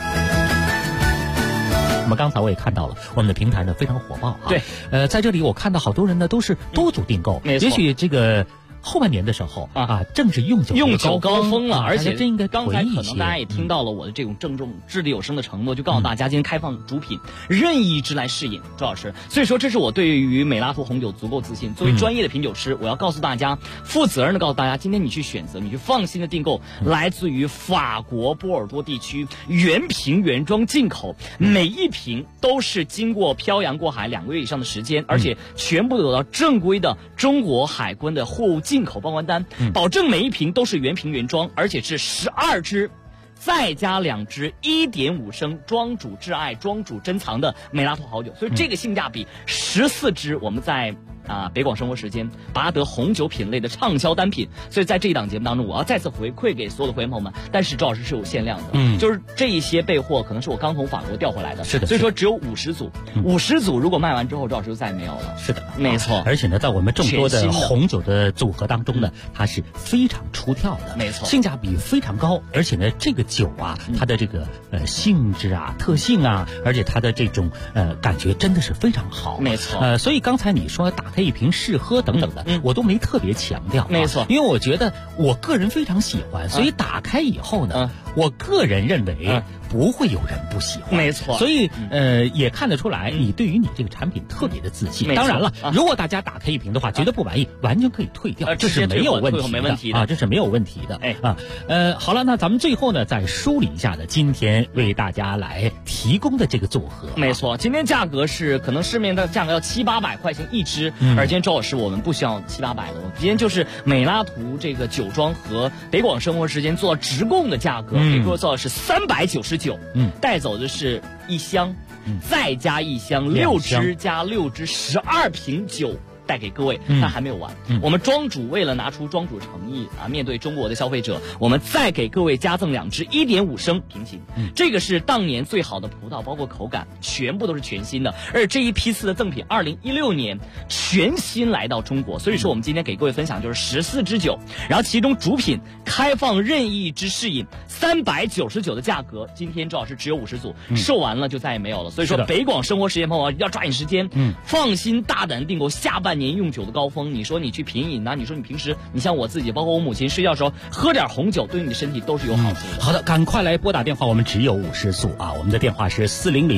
那么刚才我也看到了，我们的平台呢非常火爆啊。 对， 在这里我看到好多人呢都是多组订购， 没错， 也许这个后半年的时候正是用酒高峰了，而且真应该刚才可能大家也听到了我的这种郑重掷地有声的承诺，就告诉大家今天开放主品任意支来试饮，周老师。所以说这是我对于美拉图红酒足够自信。作为专业的品酒师，我要告诉大家，负责任的告诉大家，今天你去选择，你去放心的订购来自于法国波尔多地区原瓶原装进口，每一瓶都是经过漂洋过海2个月以上的时间，而且全部都有到正规的中国海关的货物进口报关单，保证每一瓶都是原瓶原装，而且是12支再加2支1.5升庄主挚爱庄主珍藏的美拉图好酒，所以这个性价比14支我们在北广生活时间拔得红酒品类的畅销单品。所以在这一档节目当中，我要再次回馈给所有的会员朋友们，但是周老师是有限量的，就是这一些备货可能是我刚从法国调回来的， 是的， 所以说只有50组，50组如果卖完之后，周老师就再也没有了。 是的， 没错。 而且呢，在我们众多的红酒的组合当中呢，它是非常出挑的， 没错， 性价比非常高，而且呢，这个酒它的这个性质特性而且它的这种感觉真的是非常好， 没错。 所以刚才你说打开一瓶试喝等等的，我都没特别强调， 没错， 因为我觉得我个人非常喜欢，所以打开以后呢，我个人认为不会有人不喜欢， 没错。 所以也看得出来你对于你这个产品特别的自信。当然了，如果大家打开一瓶的话觉得不满意，完全可以退掉，这是没有问题的，这是没有问题的。好了，那咱们最后呢再梳理一下呢，今天为大家来提供的这个组合， 没错，今天价格是可能市面的价格要700-800块钱一支，而今天周老师我们不需要700-800的，我今天就是美拉图这个酒庄和北广生活时间做直供的价格，给各位做的是399，带走的是1箱，再加1箱，6支加6支，12瓶酒带给各位，但还没有完。我们庄主为了拿出庄主诚意啊，面对中国的消费者，我们再给各位加赠2支1.5升平行。这个是当年最好的葡萄，包括口感全部都是全新的。而这一批次的赠品，2016年全新来到中国，所以说我们今天给各位分享就是14支酒，然后其中主品开放任意之试饮，399的价格，今天周老师只有50组，售完了就再也没有了。所以说北广生活实验朋友要抓紧时间，放心大胆订购下半年用酒的高峰。你说你去品饮啊，你说你平时你像我自己，包括我母亲睡觉的时候喝点红酒，对你的身体都是有好处的。 好的，赶快来拨打电话，我们只有50组啊，我们的电话是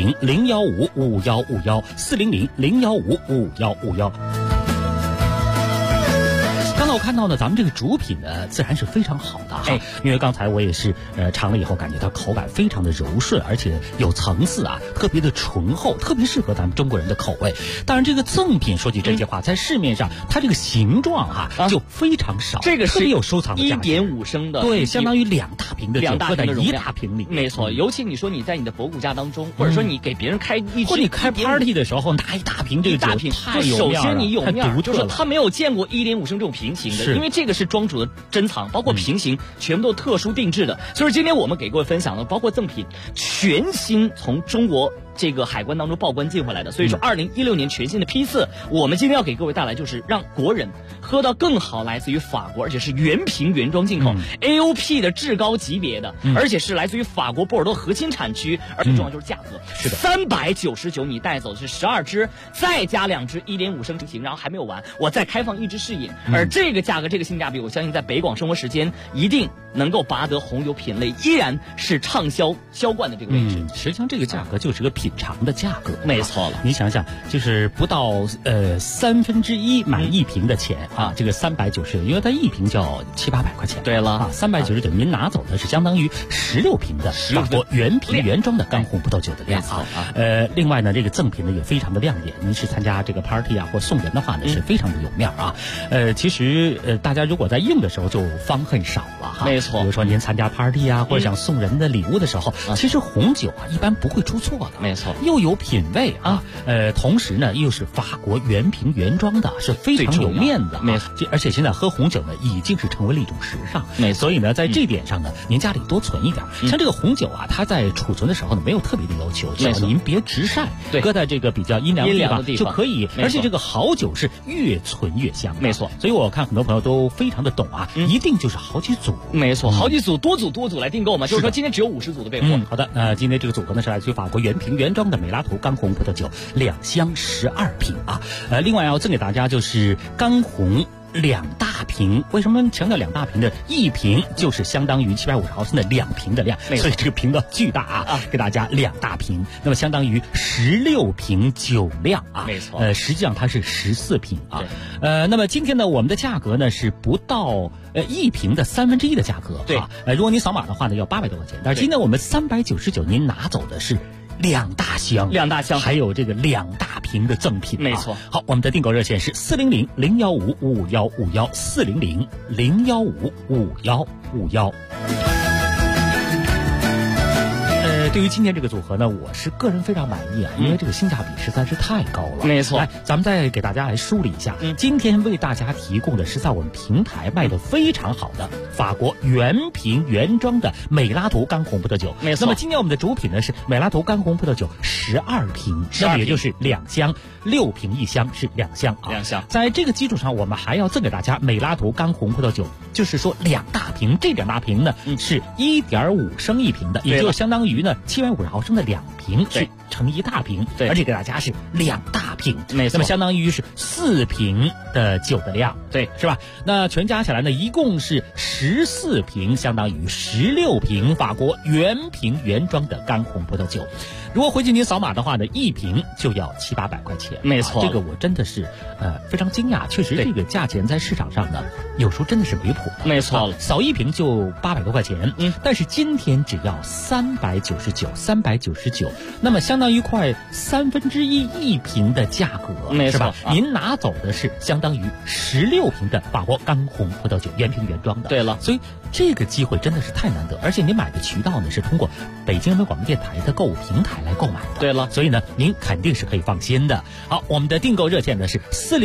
400-015-5151，400-015-5151。刚才我看到呢，咱们这个主品呢，自然是非常好的哈，因为刚才我也是尝了以后，感觉它口感非常的柔顺，而且有层次啊，特别的醇厚，特别适合咱们中国人的口味。当然，这个赠品说句真心话，在市面上它这个形状就非常少， 这个是特别有收藏的价值 1.5升的， 对，相当于2大瓶的酒喝在1大瓶里。 没错，尤其你说你在你的博古家当中，或者说你给别人开一支， 或者你开 party 的时候拿1大瓶这个酒，太有面了， 首先你有面，就是他没有见过1.5升这种平行的， 是因为这个是庄主的珍藏，包括平行全部都特殊定制的。所以今天我们给各位分享的，包括赠品全新从中国这个海关当中报关进回来的。所以说2016年全新的批次，我们今天要给各位带来就是让国人喝到更好来自于法国，而且是原瓶原装进口AOP 的至高级别的，而且是来自于法国波尔多核心产区，而且重要就是价格是的 399，你带走的是12支，再加2支1.5升平行，然后还没有完，我再开放1支试饮，而这个价格这个性价比，我相信在北广生活时间一定能够拔得红酒品类依然是畅销销冠的这个位置。 实际上这个价格就是个品尝的价格， 没错了。 你想想，就是不到1/3买1瓶的钱啊，这个390，因为它1瓶就要700-800块钱。 对了啊 ，399，您拿走的是相当于16瓶的法国原瓶原装的干红葡萄酒的量啊。另外呢，这个赠品呢也非常的亮眼，您是参加这个 party 啊或送人的话呢，是非常的有面啊。其实大家如果在用的时候就方恨少了哈。 没错， 比如说您参加 party 啊，或者想送人的礼物的时候，其实红酒啊一般不会出错的。 没错， 又有品味啊，同时呢又是法国原瓶原装的，是非常有面子啊。 没错， 而且现在喝红酒呢已经是成为了一种时尚。 没错， 所以呢在这点上呢，您家里多存一点。像这个红酒啊，它在储存的时候呢没有特别的要求，只要您别直晒，搁在这个比较阴凉的地方就可以。而且这个好酒是越存越香。 没错， 所以我看很多朋友都非常的懂啊，一定就是好几组。 没错，好几组，多组来订购嘛。就是说今天只有50组的备货。 好的，今天这个组合呢是来自于法国原瓶原装的美拉图干红葡萄酒2箱12瓶啊。另外要赠给大家就是干红2大瓶。为什么强调2大瓶呢？1瓶就是相当于750毫升的2瓶的量，所以这个瓶子巨大啊，给大家2大瓶，那么相当于16瓶酒量啊。 没错， 实际上它是14瓶啊。那么今天呢，我们的价格呢是不到1瓶的1/3的价格。 对啊，如果您扫码的话呢，要800多块钱，但是今天我们399，您拿走的是2大箱，还有这个2大瓶的赠品。 没错。 好，我们的订购热线是400-015-5151，400-015-5151。对于今天这个组合呢，我是个人非常满意啊，因为这个性价比实在是太高了。 没错， 来，咱们再给大家来梳理一下，今天为大家提供的是在我们平台卖的非常好的法国原瓶原装的美拉图干红葡萄酒。 没错。 那么今天我们的主品呢是美拉图干红葡萄酒12瓶，那么也就是2箱，6瓶1箱是2箱啊。 2箱。在这个基础上，我们还要赠给大家美拉图干红葡萄酒，就是说2大瓶，这2大瓶呢是1.5升1瓶的，也就相当于呢750毫升的2瓶是成1大瓶，而且给大家是2大瓶， 没错， 那么相当于是4瓶的酒的量， 对， 是吧？那全加起来呢，一共是14瓶，相当于16瓶法国原瓶原装的干红葡萄酒。如果回去您扫码的话呢，1瓶就要700-800块钱。 没错， 这个我真的是非常惊讶，确实这个价钱在市场上呢，有时候真的是离谱的。 没错了， 扫1瓶就800多块钱，但是今天只要399，那么相当于快1/3瓶的价格， 没错， 是吧？您拿走的是相当于16瓶的法国干红葡萄酒，原瓶原装的。 对了， 所以这个机会真的是太难得，而且您买的渠道呢是通过北京人民广播电台的购物平台牌来购买的。 对了， 所以呢，您肯定是可以放心的。好，我们的订购热线呢是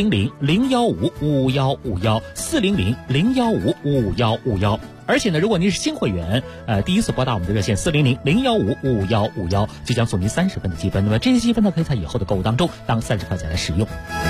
400-015-5151，400-015-5151。而且呢，如果您是新会员，第一次拨打我们的热线400-015-5151，就将送您30分的积分。那么这些积分呢，可以在以后的购物当中当30块钱来使用。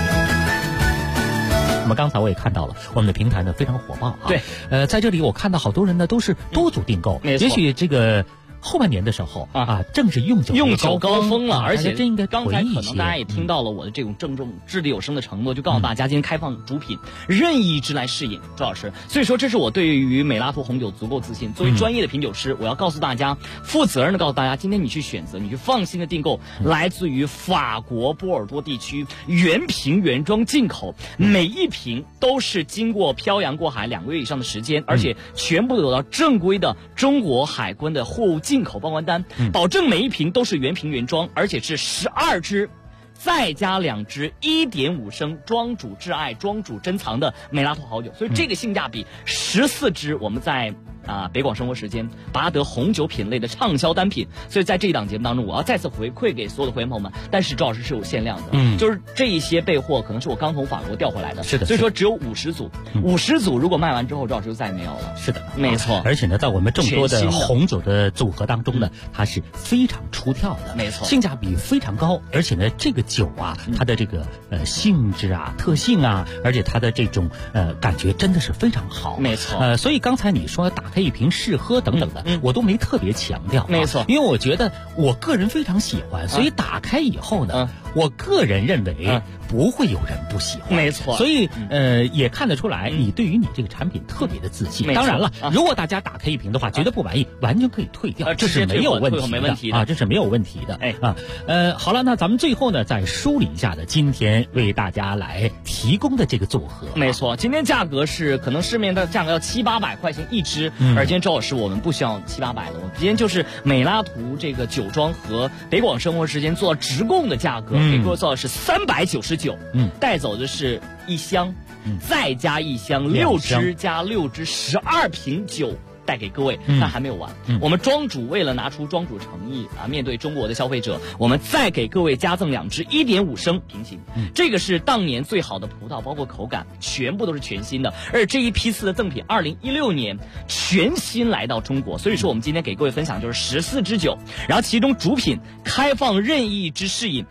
那么刚才我也看到了，我们的平台呢非常火爆啊。 对， 在这里我看到好多人呢都是多组订购，也许这个后半年的时候正是用酒高峰了，而且真应该刚才可能大家也听到了我的这种郑重掷地有声的承诺，就告诉大家今天开放主品任意之来试饮，周老师。所以说这是我对于美拉图红酒足够自信。作为专业的品酒师，我要告诉大家，负责任的告诉大家，今天你去选择，你去放心的订购来自于法国波尔多地区原瓶原装进口，每一瓶都是经过漂洋过海2个月以上的时间，而且全部有到正规的中国海关的货物进口报关单，保证每一瓶都是原瓶原装，而且是12支再加2支1.5升庄主挚爱庄主珍藏的美拉图好酒，所以这个性价比14支我们在北广生活时间拔得红酒品类的畅销单品。所以在这一档节目当中，我要再次回馈给所有的会员朋友们，但是周老师是有限量的，就是这一些备货可能是我刚从法国调回来的， 是的， 所以说只有50组，50组如果卖完之后，周老师就再也没有了。 是的， 没错。 而且呢，在我们众多的红酒的组合当中呢，它是非常出挑的， 没错， 性价比非常高，而且呢，这个酒它的这个性质特性而且它的这种感觉真的是非常好， 没错。 所以刚才你说打开一瓶试喝等等的，我都没特别强调， 没错， 因为我觉得我个人非常喜欢，所以打开以后呢，我个人认为不会有人不喜欢， 没错。 所以也看得出来你对于你这个产品特别的自信。当然了，如果大家打开一瓶的话，觉得不满意，完全可以退掉，这是没有问题的，这是没有问题的。好了，那咱们最后呢，再梳理一下的今天为大家来提供的这个组合， 没错，今天价格是可能市面的价格要700-800块钱一支，而今天周老师我们不需要700-800的，我们今天就是美拉图这个酒庄和北广生活时间做直供的价格，给各位做的是399，带走的是1箱，再加1箱，6支加6支，12瓶酒带给各位，但还没有完。我们庄主为了拿出庄主诚意面对中国的消费者，我们再给各位加赠2支1.5升瓶型。这个是当年最好的葡萄，包括口感全部都是全新的。而这一批次的赠品，2016年全新来到中国，所以说我们今天给各位分享就是14支酒，然后其中主品开放任意之试饮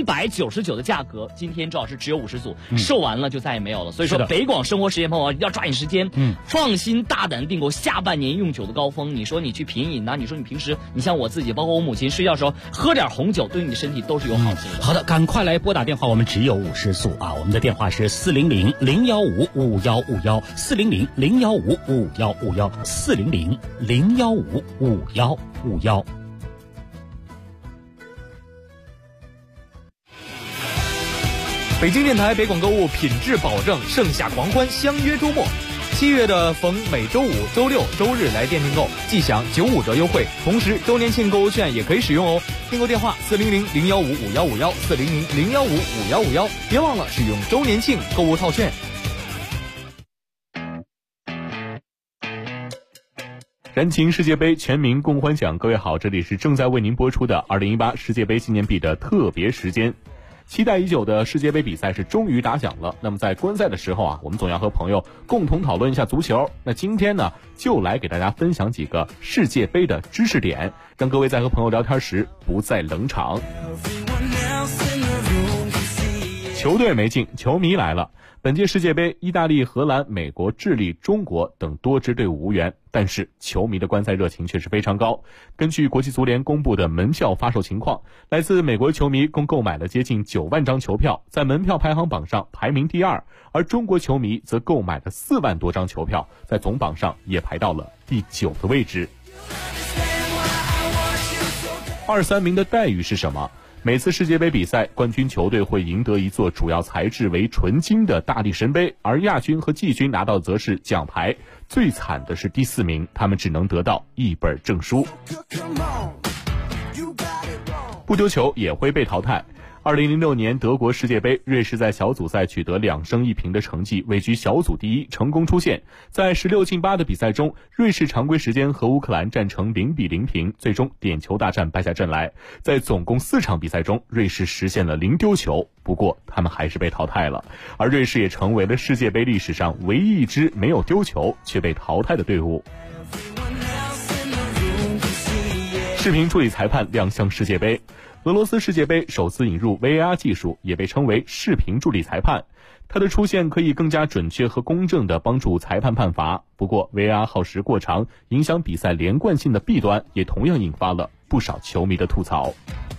，399的价格，今天周老师只有50组，售完了就再也没有了。所以说北广生活时间朋友要抓紧时间，放心大胆订购下半年用酒的高峰。你说你去品饮你说你平时你像我自己，包括我母亲睡觉的时候喝点红酒，对你的身体都是有好处的。 好的，赶快来拨打电话，我们只有50组我们的电话是400-015-5151，400-015-5151。 北京电台北广购物品质保证，盛夏狂欢，相约周末。7月的逢每周五、周六、周日来店订购，即享95折优惠，同时周年庆购物券也可以使用哦。订购电话400-015-5151，400-015-5151，别忘了使用周年庆购物套券。 燃情世界杯，全民共欢享。各位好，这里是正在为您播出的2018世界杯纪念币的特别时间。期待已久的世界杯比赛是终于打响了。那么在观赛的时候我们总要和朋友共同讨论一下足球。那今天呢，就来给大家分享几个世界杯的知识点，让各位在和朋友聊天时不再冷场。球队没进，球迷来了。本届世界杯，意大利、荷兰、美国、智利、中国等多支队伍无缘，但是球迷的观赛热情却是非常高。根据国际足联公布的门票发售情况，来自美国球迷共购买了接近9万张球票，在门票排行榜上排名第2，而中国球迷则购买了4万多张球票，在总榜上也排到了第9的位置。2、3名的待遇是什么？每次世界杯比赛，冠军球队会赢得一座主要材质为纯金的大力神杯，而亚军和季军拿到则是奖牌。最惨的是第4名，他们只能得到一本证书。不丢球也会被淘汰。 2006年德国世界杯，瑞士在小组赛取得2胜1平的成绩，位居小组第一，成功出线。在16进8的比赛中，瑞士常规时间和乌克兰战成0-0平，最终点球大战败下阵来。在总共4场比赛中，瑞士实现了0丢球，不过他们还是被淘汰了。而瑞士也成为了世界杯历史上唯一一支没有丢球却被淘汰的队伍。视频助理裁判亮相世界杯。俄罗斯世界杯首次引入 VAR 技术，也被称为视频助理裁判。它的出现可以更加准确和公正地帮助裁判判罚。不过 VAR 耗时过长，影响比赛连贯性的弊端也同样引发了不少球迷的吐槽。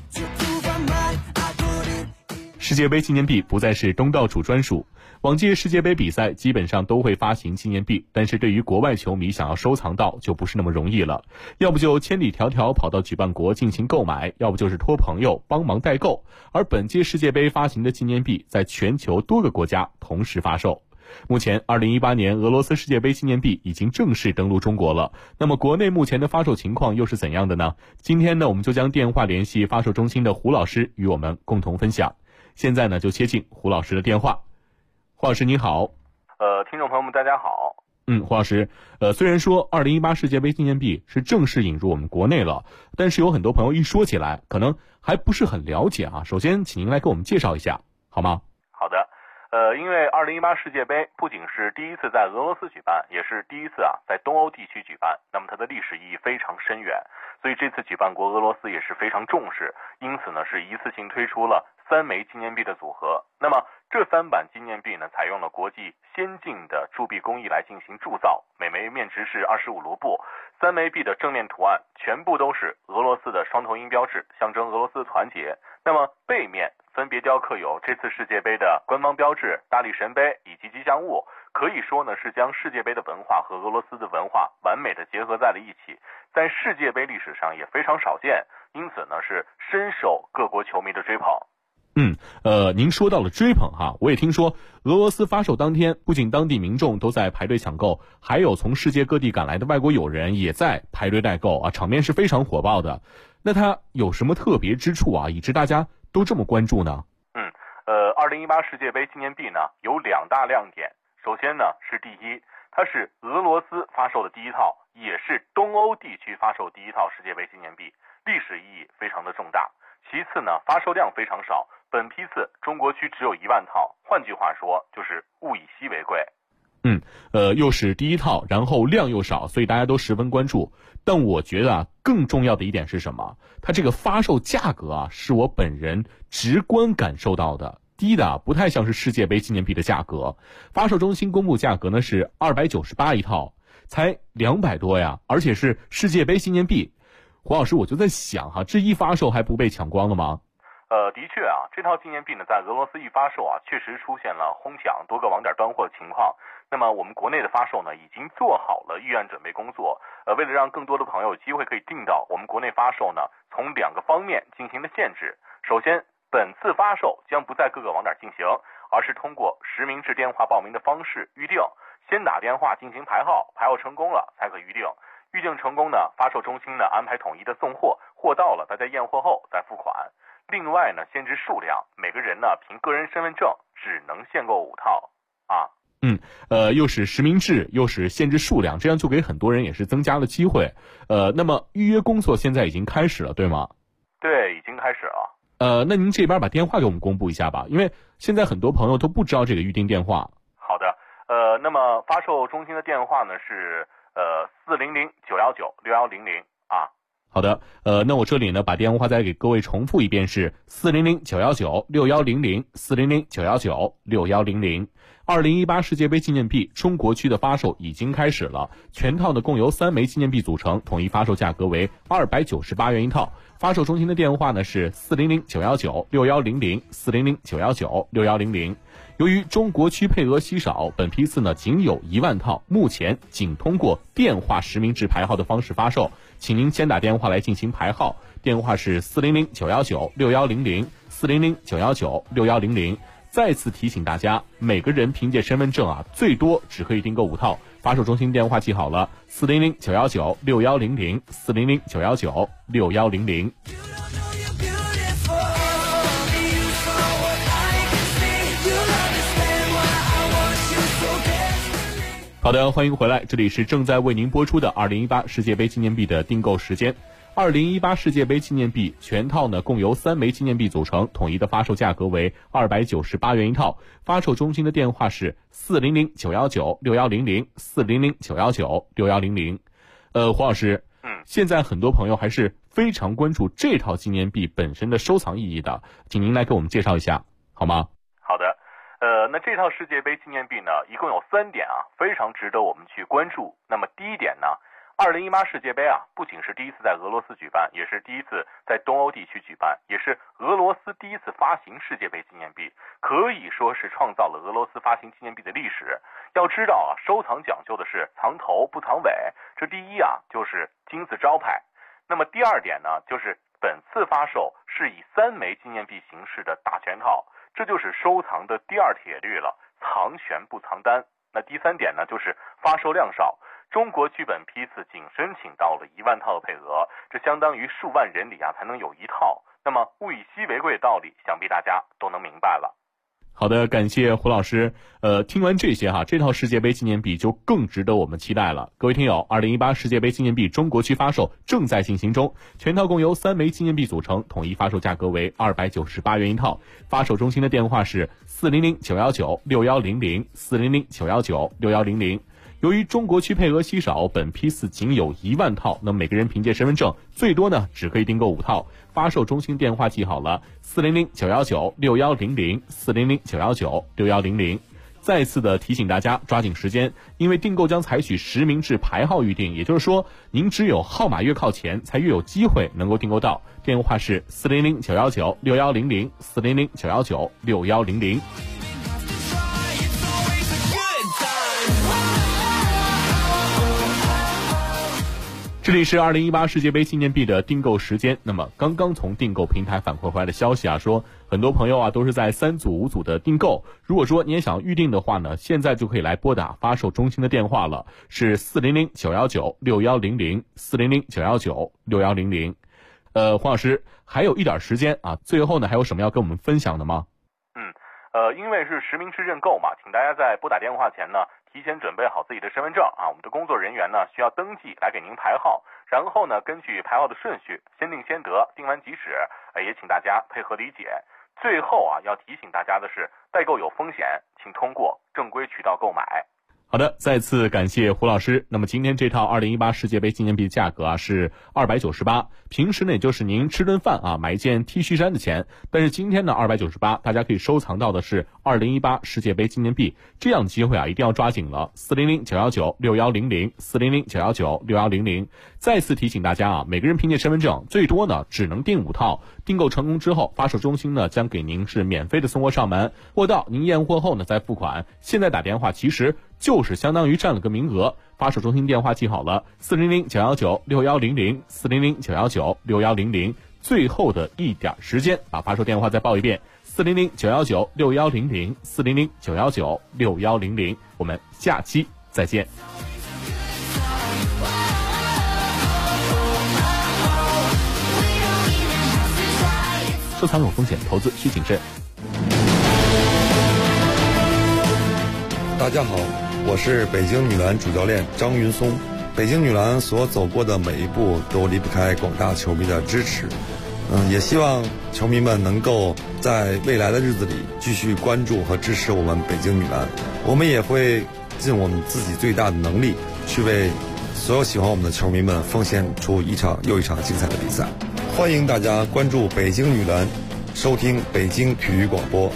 世界杯纪念币不再是东道主专属，往届世界杯比赛基本上都会发行纪念币，但是对于国外球迷想要收藏到就不是那么容易了，要不就千里迢迢跑到举办国进行购买，要不就是托朋友帮忙代购。而本届世界杯发行的纪念币在全球多个国家同时发售。目前2018年俄罗斯世界杯纪念币已经正式登陆中国了，那么国内目前的发售情况又是怎样的呢？今天呢，我们就将电话联系发售中心的胡老师与我们共同分享。现在呢，就接进胡老师的电话。胡老师你好。 听众朋友们大家好。 胡老师，虽然说2018世界杯纪念币是正式引入我们国内了，但是有很多朋友一说起来可能还不是很了解啊。首先请您来给我们介绍一下好吗？ 好的。因为2018世界杯不仅是第一次在俄罗斯举办，也是第一次在东欧地区举办，那么它的历史意义非常深远，所以这次举办国俄罗斯也是非常重视，因此呢是一次性推出了3枚纪念币的组合。那么这3版纪念币呢，采用了国际先进的铸币工艺来进行铸造，每枚面值是25卢布，3枚币的正面图案全部都是俄罗斯的双头鹰标志，象征俄罗斯的团结。那么背面分别雕刻有这次世界杯的官方标志、大力神杯以及吉祥物，可以说呢是将世界杯的文化和俄罗斯的文化完美的结合在了一起，在世界杯历史上也非常少见，因此呢是深受各国球迷的追捧。 您说到了追捧哈，我也听说俄罗斯发售当天，不仅当地民众都在排队抢购，还有从世界各地赶来的外国友人也在排队代购啊，场面是非常火爆的。那它有什么特别之处啊，以致大家都这么关注呢 ？2018世界杯纪念币呢有2大亮点。首先呢是第一，它是俄罗斯发售的第一套，也是东欧地区发售第一套世界杯纪念币，历史意义非常的重大。其次呢，发售量非常少，本批次中国区只有1万套，换句话说就是物以稀为贵。 又是第一套，然后量又少，所以大家都十分关注。但我觉得更重要的一点是什么？它这个发售价格是我本人直观感受到的，低的不太像是世界杯纪念币的价格。发售中心公布价格呢是298一套，才200多呀，而且是世界杯纪念币。胡老师，我就在想这一发售还不被抢光了吗？ 的确这套纪念币呢，在俄罗斯一发售确实出现了哄抢、多个网点断货的情况。那么我们国内的发售呢，已经做好了预案准备工作。为了让更多的朋友有机会可以订到，我们国内发售呢，从2个方面进行了限制。首先，本次发售将不在各个网点进行，而是通过实名制电话报名的方式预定，先打电话进行排号，排号成功了才可预定。预定成功呢，发售中心呢安排统一的送货，货到了大家验货后再付款。另外呢，限制数量，每个人呢凭个人身份证只能限购5套又是实名制，又是限制数量，这样就给很多人也是增加了机会。那么预约工作现在已经开始了，对吗？ 对，已经开始了。 那您这边把电话给我们公布一下吧，因为现在很多朋友都不知道这个预订电话。 好的，那么发售中心的电话呢是400-919-6100 好的，那我这里呢把电话再给各位重复一遍，是400-919-6100 400-919-6100。2018世界杯纪念币中国区的发售已经开始了，全套呢共由3枚纪念币组成，统一发售价格为298元一套。发售中心的电话呢是400-919-6100 400-919-6100。由于中国区配额稀少，本批次呢仅有1万套，目前仅通过电话实名制排号的方式发售，请您先打电话来进行排号，电话是400-919-6100 400-919-6100。再次提醒大家，每个人凭借身份证最多只可以订购5套。发售中心电话记好了，400-919-6100 400-919-6100。 好的，欢迎回来，这里是正在为您播出的2018世界杯纪念币的订购时间。2018世界杯纪念币全套呢，共由3枚纪念币组成，统一的发售价格为298元一套。发售中心的电话是400-919-6100，400-919-6100。黄老师，现在很多朋友还是非常关注这套纪念币本身的收藏意义的，请您来给我们介绍一下，好吗？ 好的，那这套世界杯纪念币呢，一共有3点啊，非常值得我们去关注。那么第一点呢，2018世界杯啊，不仅是第一次在俄罗斯举办，也是第一次在东欧地区举办，也是俄罗斯第一次发行世界杯纪念币，可以说是创造了俄罗斯发行纪念币的历史。要知道啊，收藏讲究的是藏头不藏尾，这第一啊就是金字招牌。那么第二点呢，就是本次发售是以3枚纪念币形式的大全套，这就是收藏的第二铁律了，藏悬不藏单。那第3点呢，就是发售量少。中国剧本批次仅申请到了1万套的配额，这相当于数万人里啊才能有1套。那么物以稀为贵的道理，想必大家都能明白了。 好的，感谢胡老师。听完这些这套世界杯纪念币就更值得我们期待了。各位听友，2018世界杯纪念币中国区发售正在进行中，全套共由3枚纪念币组成，统一发售价格为298元一套。发售中心的电话是400-919-6100，400-919-6100。由于中国区配额稀少，本批次仅有1万套，那每个人凭借身份证最多呢只可以订购5套。发售中心电话记好了，400-919-6100，400-919-6100。再次的提醒大家抓紧时间，因为订购将采取实名制排号预订，也就是说您只有号码越靠前才越有机会能够订购到。电话是400-919-6100，400-919-6100。这里是2018世界杯纪念币的订购时间。那么刚刚从订购平台反馈回来的消息说很多朋友都是在3组5组的订购。如果说你也想预定的话呢，现在就可以来拨打发售中心的电话了，是400-919-6100，400-919-6100。黄老师，还有一点时间最后呢还有什么要跟我们分享的吗？ 因为是实名制认购嘛，请大家在拨打电话前呢提前准备好自己的身份证我们的工作人员呢需要登记来给您排号，然后呢根据排号的顺序先定先得，定完即止，也请大家配合理解。最后要提醒大家的是，代购有风险，请通过正规渠道购买。 好的，再次感谢胡老师。那么今天这套2018世界杯纪念币价格是298，平时呢也就是您吃顿饭买一件 T 恤衫的钱，但是今天呢298，大家可以收藏到的是2018世界杯纪念币，这样的机会一定要抓紧了。400-919-6100，400-919-6100。再次提醒大家每个人凭借身份证最多呢只能订5套，订购成功之后，发售中心呢将给您是免费的送货上门，货到您验货后呢再付款。现在打电话其实就是相当于占了个名额。发售中心电话记好了，400-919-6100，400-919-6100。最后的一点时间，把发售电话再报一遍，400-919-6100，400-919-6100。我们下期再见。收藏有风险，投资需谨慎。 大家好，我是北京女篮主教练张云松。北京女篮所走过的每一步都离不开广大球迷的支持。也希望球迷们能够在未来的日子里继续关注和支持我们北京女篮。我们也会尽我们自己最大的能力，去为所有喜欢我们的球迷们奉献出一场又一场精彩的比赛。欢迎大家关注北京女篮，收听北京体育广播。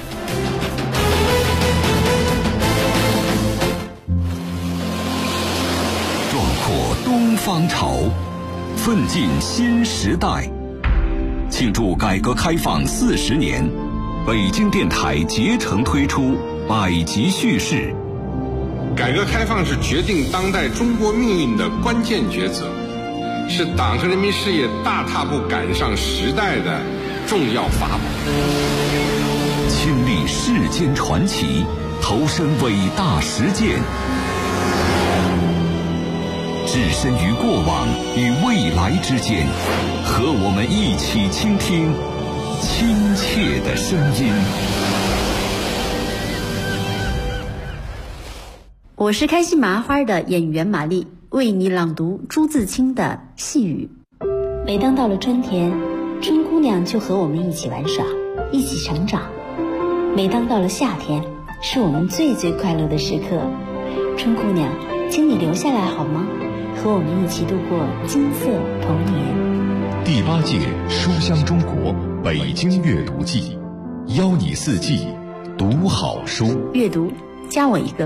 壮阔东方潮，奋进新时代。庆祝改革开放40年，北京电台竭诚推出百集叙事。 改革开放是决定当代中国命运的关键抉择，是党和人民事业大踏步赶上时代的重要法宝。 亲历世间传奇，投身伟大实践，置身于过往与未来之间，和我们一起倾听亲切的声音。 我是开心麻花的演员玛丽，为你朗读朱自清的《细雨》。每当到了春天，春姑娘就和我们一起玩耍，一起成长。每当到了夏天，是我们最最快乐的时刻。春姑娘，请你留下来好吗？和我们一起度过金色童年。 第8届书香中国北京阅读季，邀你四季读好书。 阅读，加我一个。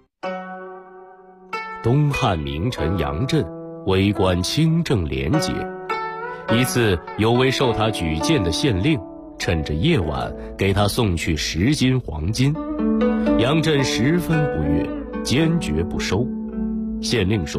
东汉名臣杨震为官清正廉洁，一次有位受他举荐的县令趁着夜晚给他送去10斤黄金，杨震十分不悦，坚决不收。县令说